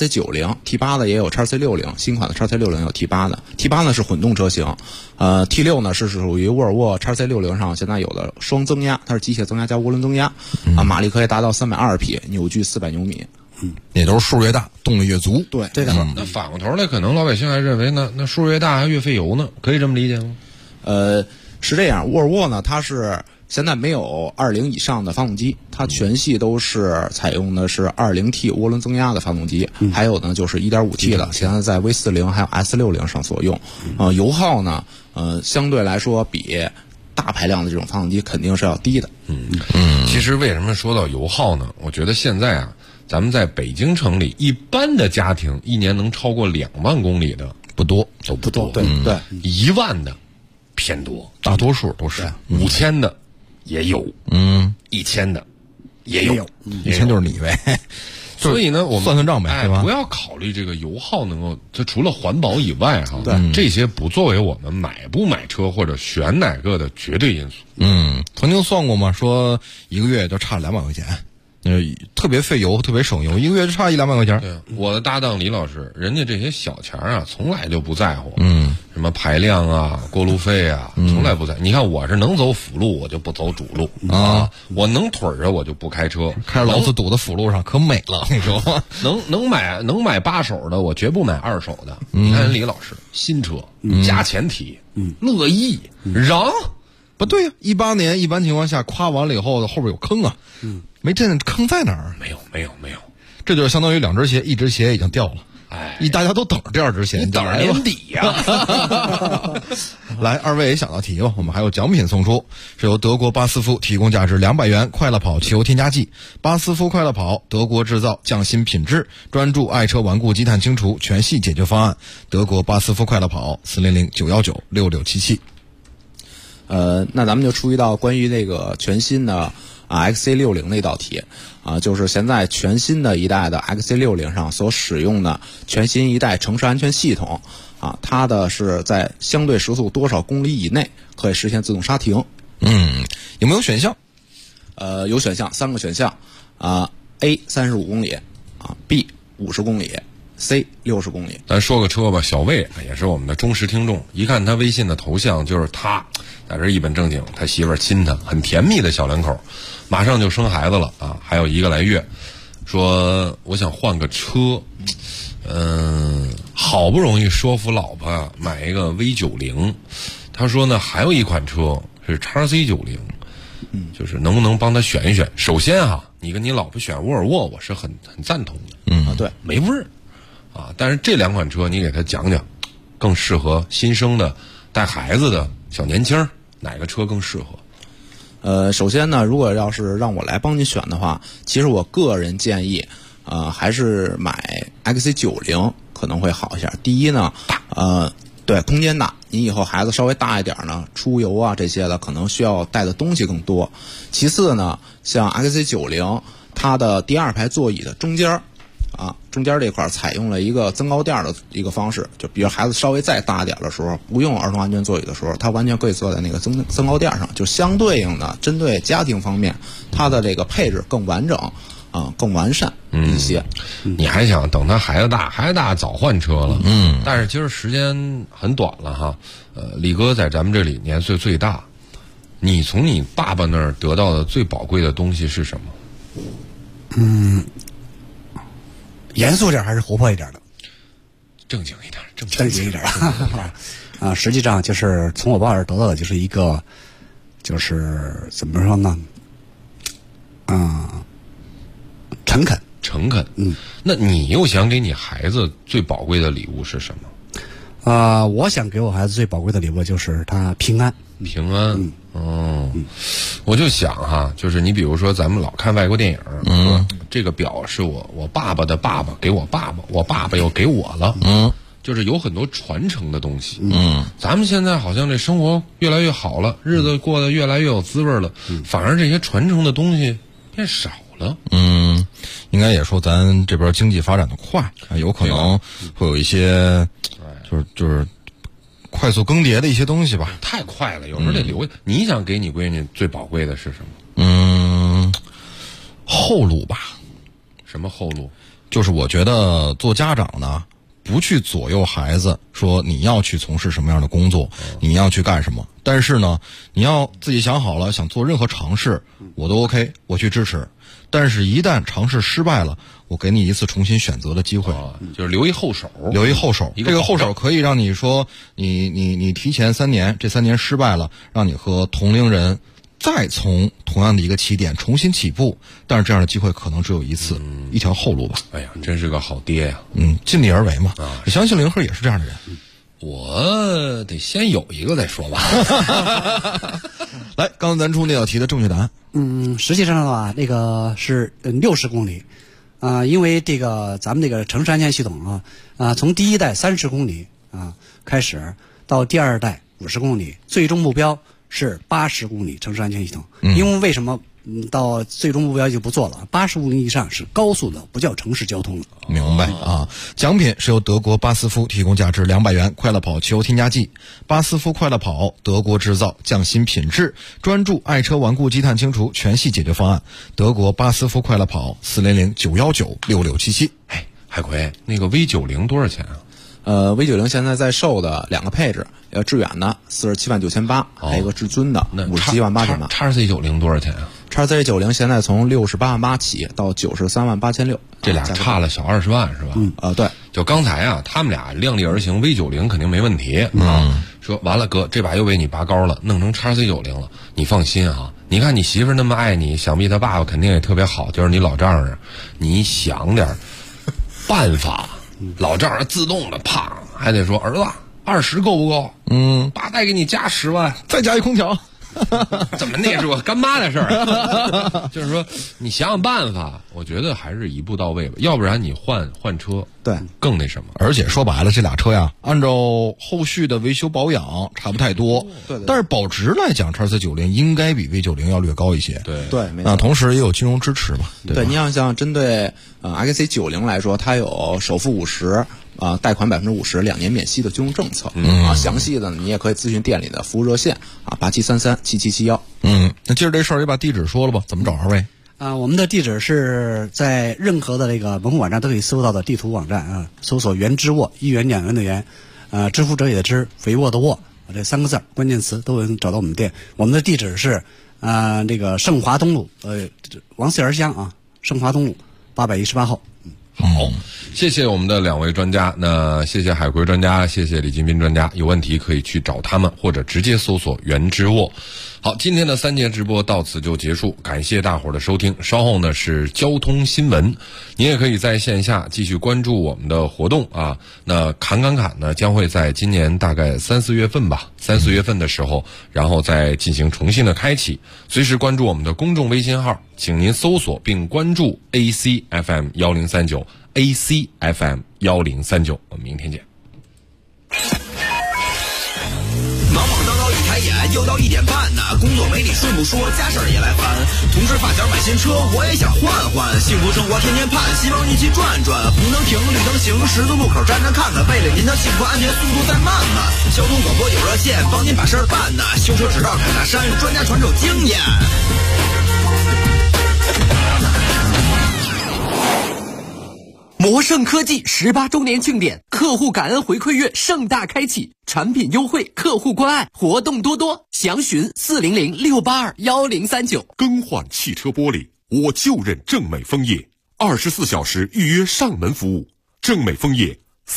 XC90，T8 的也有 XC60，新款的 XC60 有 T8 的。T8 呢是混动车型，T6 呢是属于沃尔沃 XC60 上现在有的双增压，它是机械增压加涡轮增压，马力可以达到320匹，扭矩400牛米。 也都是数越大，动力越足。 对， 对的。 那反过头来，可能老百姓还认为呢，那数越大还越费油呢，可以这么理解吗？ 是这样，沃尔沃呢，它是现在没有2.0以上的发动机，它全系都是采用的是 2.0T 涡轮增压的发动机，还有呢就是 1.5T 的，现在在 V40 还有 S60 上所用。油耗呢，相对来说比大排量的这种发动机肯定是要低的。 其实为什么说到油耗呢？我觉得现在啊，咱们在北京城里，一般的家庭一年能超过2万公里的不多， 都不多。 对 1万的偏多， 大多数都是 5000的也有，1000的也有 ，1000就是你呗。 所以呢，我们算账呗，对吧？ 不要考虑这个油耗能够，它除了环保以外这些不作为我们买不买车或者选哪个的绝对因素。 曾经算过嘛，说一个月就差200块钱。特别费油，特别省油，一个月就差100-200块钱。 对，我的搭档李老师，人家这些小钱啊，从来就不在乎。什么排量啊、过路费啊，从来不在。你看我是能走辅路，我就不走主路我能腿着我就不开车， 开着劳斯堵在辅路上可美了。你说， 能买8手的，我绝不买2手的。你看人李老师，新车加前提，乐意让。 不对呀，18年一般情况下夸完了以后，后边有坑啊。没这坑在哪儿？ 没有， 这就是相当于2只鞋，一只鞋已经掉了。大家都等着第2只鞋， 你等着年底呀。 来，二位也想到题吧？我们还有奖品送出，是由德国巴斯夫提供价值200元快乐跑汽油添加剂。巴斯夫快乐跑，德国制造，匠心品质，专注爱车顽固积碳清除全系解决方案。德国巴斯夫快乐跑，400-919-6677。 那咱们就出一道关于这个全新的XC60那道题就是现在全新的一代的 XC60 上所使用的全新一代城市安全系统它的是在相对时速多少公里以内可以实现自动刹停。 有没有选项？ 有选项，3个选项A 35公里B 50公里C 60公里。 咱说个车吧，小魏也是我们的忠实听众，一看他微信的头像就是他在这一本正经，他媳妇儿亲他，很甜蜜的小两口，马上就生孩子了还有1个来月，说我想换个车，好不容易说服老婆买一个 V90，他说呢还有一款车是 XC90，就是能不能帮他选一选？首先你跟你老婆选沃尔沃，我是很赞同的， 对， 没味儿但是这2款车你给他讲讲，更适合新生的带孩子的小年轻，哪个车更适合？ 首先呢，如果要是让我来帮你选的话，其实我个人建议还是买 XC90 可能会好一下。第一呢对，空间大， 你以后孩子稍微大一点呢，出游啊这些的，可能需要带的东西更多。其次呢，像 XC90，它的第2排座椅的中间中间这块采用了一个增高垫的一个方式，就比如孩子稍微再大一点的时候，不用儿童安全座椅的时候，他完全可以坐在那个增高垫上，就相对应的针对家庭方面，它的这个配置更完整更完善一些。 你还想等他孩子大早换车了，但是其实时间很短了哈。李哥在咱们这里年岁最大，你从你爸爸那儿得到的最宝贵的东西是什么？ 严肃点还是活泼一点的？ 正经一点， 正经一点实际上就是从我爸那儿得到的就是一个，就是怎么说呢？诚恳。 那你又想给你孩子最宝贵的礼物是什么？ 我想给我孩子最宝贵的礼物就是他平安。 我就想哈，就是你比如说咱们老看外国电影，这个表是我爸爸的爸爸给我爸爸，我爸爸又给我了，就是有很多传承的东西。咱们现在好像这生活越来越好了，日子过得越来越有滋味了，反而这些传承的东西变少了。 应该也说咱这边经济发展的快，有可能会有一些就是快速更迭的一些东西吧。 太快了，有时候得留。你想给你闺女最宝贵的是什么？ 后路吧。 什么后路？ 就是我觉得做家长呢，不去左右孩子说你要去从事什么样的工作，你要去干什么，但是呢你要自己想好了，想做任何尝试我都 OK， 我去支持。但是一旦尝试失败了，我给你一次重新选择的机会， 就是留一后手。 这个后手可以让你说你提前3年，这3年失败了，让你和同龄人再从同样的一个起点重新起步，但是这样的机会可能只有一次，一条后路吧。 哎呀，真是个好爹呀！ 尽力而为嘛。我相信凌鹤也是这样的人。 我得先有一个再说吧。 来，刚才咱出那道题的正确答案。 实际上的话，那个是60公里，因为这个咱们这个城市安全系统从第1代30公里开始，到第2代50公里，最终目标是80公里城市安全系统。因为为什么到最终目标就不做了？80公里以上是高速的，不叫城市交通了。 明白啊！奖品是由德国巴斯夫提供价值200元快乐跑汽油添加剂。巴斯夫快乐跑，德国制造，匠心品质，专注爱车顽固积碳清除全系解决方案。德国巴斯夫快乐跑，400-919-6677。 哎，海葵，那个 V90多少钱啊 ？V90现在在售的2个配置，致远的479800，还有一个至尊的578000。 XC90多少钱啊 ？XC90现在从688000起到938600， 这俩差了小20万是吧？ 对。 就刚才他们俩量力而行 ，V90肯定没问题说完了哥，这把又被你拔高了，弄成XC90了，你放心啊。你看你媳妇那么爱你，想必他爸爸肯定也特别好，就是你老丈人，你想点办法。老丈人自动的啪，还得说儿子20够不够？爸再给你加10万， 再加一空调。 怎么那是我干妈的事儿？就是说你想想办法，我觉得还是一步到位吧，要不然你换车， 对， 更那什么。 而且说白了，这俩车呀，按照后续的维修保养差不太多， 对。 但是保值来讲，XC90应该比 V90要略高一些， 对，没错。 同时也有金融支持嘛， 对。你像针对XC90来说，它有首付50%。贷款50%，2年免息的金融政策详细的你也可以咨询店里的服务热线87337771。 那接着这事儿也把地址说了吧，怎么找二位？ 我们的地址是在任何的这个门户网站都可以搜到的地图网站搜索原之沃，1元2元的元，知乎者也的知，肥沃的沃，这3个字关键词都能找到我们店。我们的地址是这个盛华东路王四园乡盛华东路818号。 好，谢谢我们的2位专家。那谢谢海葵专家，谢谢李金斌专家。有问题可以去找他们，或者直接搜索原之沃。好，今天的3节直播到此就结束，感谢大伙儿的收听。稍后呢是交通新闻，您也可以在线下继续关注我们的活动那侃呢将会在今年大概3、4月份吧，3、4月份的时候，然后再进行重新的开启。随时关注我们的公众微信号，请您搜索并关注 ACFM 1039 ACFM 1039。我们明天见。 眼，又到1点半呢，工作没你顺不说，家事儿也来烦。同事发小买新车，我也想换换，幸福生活天天盼，希望一起转转。红灯停，绿灯行，十字路口站着看看，为了您的幸福安全，速度再慢慢。交通广播有热线，帮您把事儿办呢。修车只绕凯大山，专家传授经验。 魔盛科技18周年庆典，客户感恩回馈月盛大开启，产品优惠，客户关爱，活动多多，详询400-682-1039。 更换汽车玻璃，我就认正美枫叶，24小时预约上门服务。正美枫叶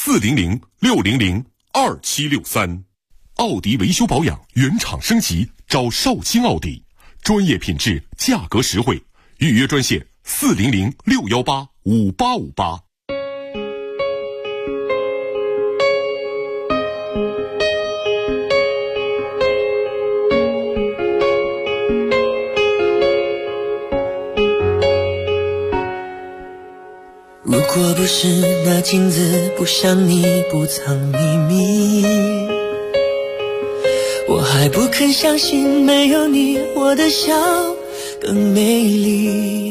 400-600-2763。奥迪维修保养原厂升级，找绍兴奥迪，专业品质，价格实惠。预约专线400-618-5858。 如果不是那镜子不像你不藏秘密，我还不肯相信没有你我的笑更美丽。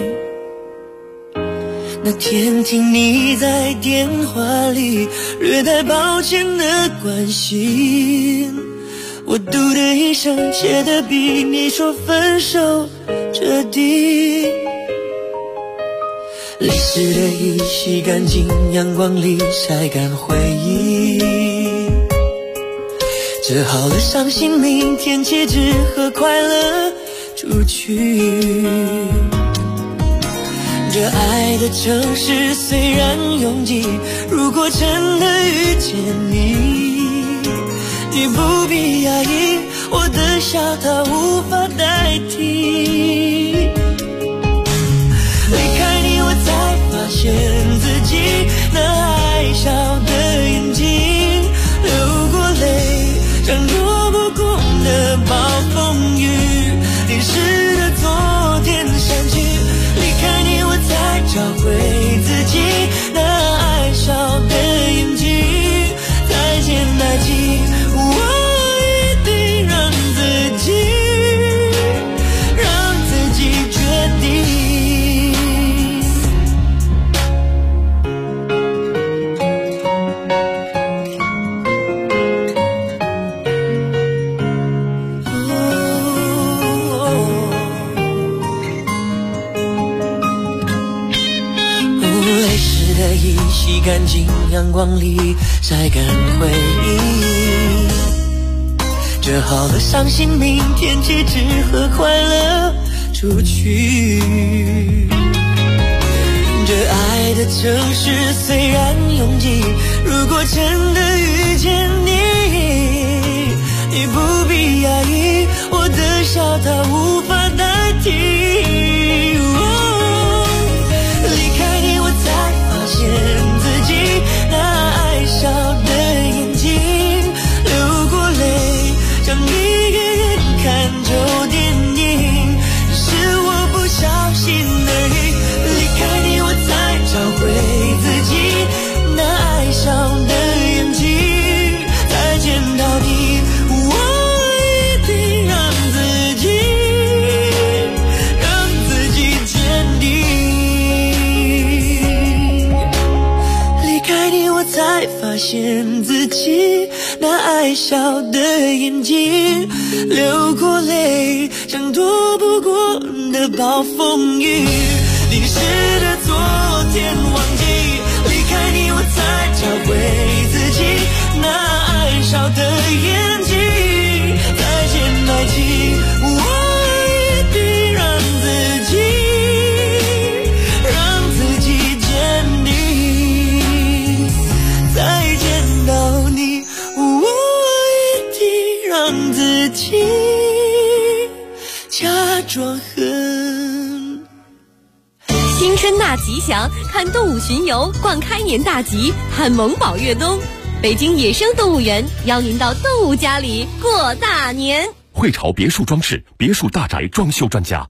那天听你在电话里略带抱歉的关心，我嘟的一声，写的比你说分手彻底。泪湿的衣洗干净，阳光里晒干回忆，折好了伤心，明天起只和快乐出去。这爱的城市虽然拥挤，如果真的遇见你，你不必压抑，我的笑它无法代替。离开你我才发现自己那爱笑的眼睛，流过泪像躲不过的暴风雨，淋湿的昨天删去。离开你我才找回自己那爱笑的眼睛，再见代替，我一定让自己决定。洗干净，阳光里晒干回忆，折好了伤心，明天起只和快乐出去。这爱的城市虽然拥挤，如果真的遇见你，你不必压抑，我的笑它无法代替。离开你我才发现自己那爱笑的眼睛，流过泪像一个人看旧电影，是我不小心而已。离开你我才找回自己那爱笑的眼睛，再见到底，我一定让自己坚定。离开你我才发现自己那爱笑的眼睛，流过泪像躲不过的暴风雨，淋湿的昨天忘记。离开你我才找回自己那爱笑的眼睛，再见代替，我一定让自己坚定。再见到你，我一定让自己假装很。 新春大吉祥，看动物巡游，逛开年大吉，看萌宝越冬。北京野生动物园邀您到动物家里过大年。 汇潮别墅装饰，别墅大宅装修专家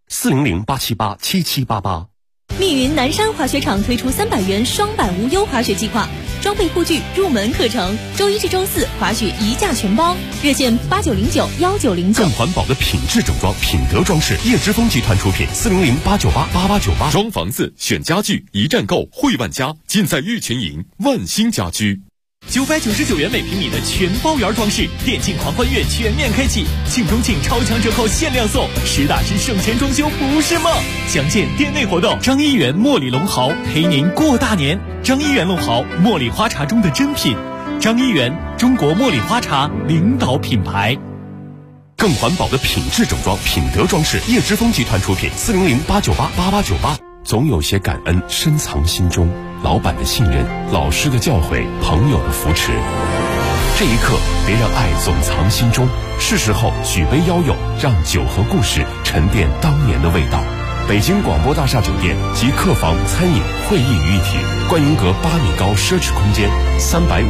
，400-878-7788。 密云南山滑雪场推出300元双板无忧滑雪计划， 装备护具入门课程，周一至周四滑雪一价全包，热线89091909。 更环保的品质整装，品德装饰，叶之峰集团出品，400-898-8898。 装房子选家具，一站购汇万家，尽在玉群营万兴家居。 999元每平米的全包圆装饰，电竞狂欢月全面开启，庆中庆超强折扣限量送，实打实省钱装修不是梦。详见店内活动。张一元茉莉龙豪陪您过大年。张一元龙豪，茉莉花茶中的珍品。张一元，中国茉莉花茶领导品牌。 更环保的品质整装，品德装饰，叶之峰集团出品，400-898-8898。总有些感恩深藏心中，老板的信任，老师的教诲，朋友的扶持。这一刻，别让爱总藏心中，是时候举杯邀友，让酒和故事沉淀当年的味道。北京广播大厦酒店集客房、餐饮、会议于一体，观云阁8米高奢侈空间，350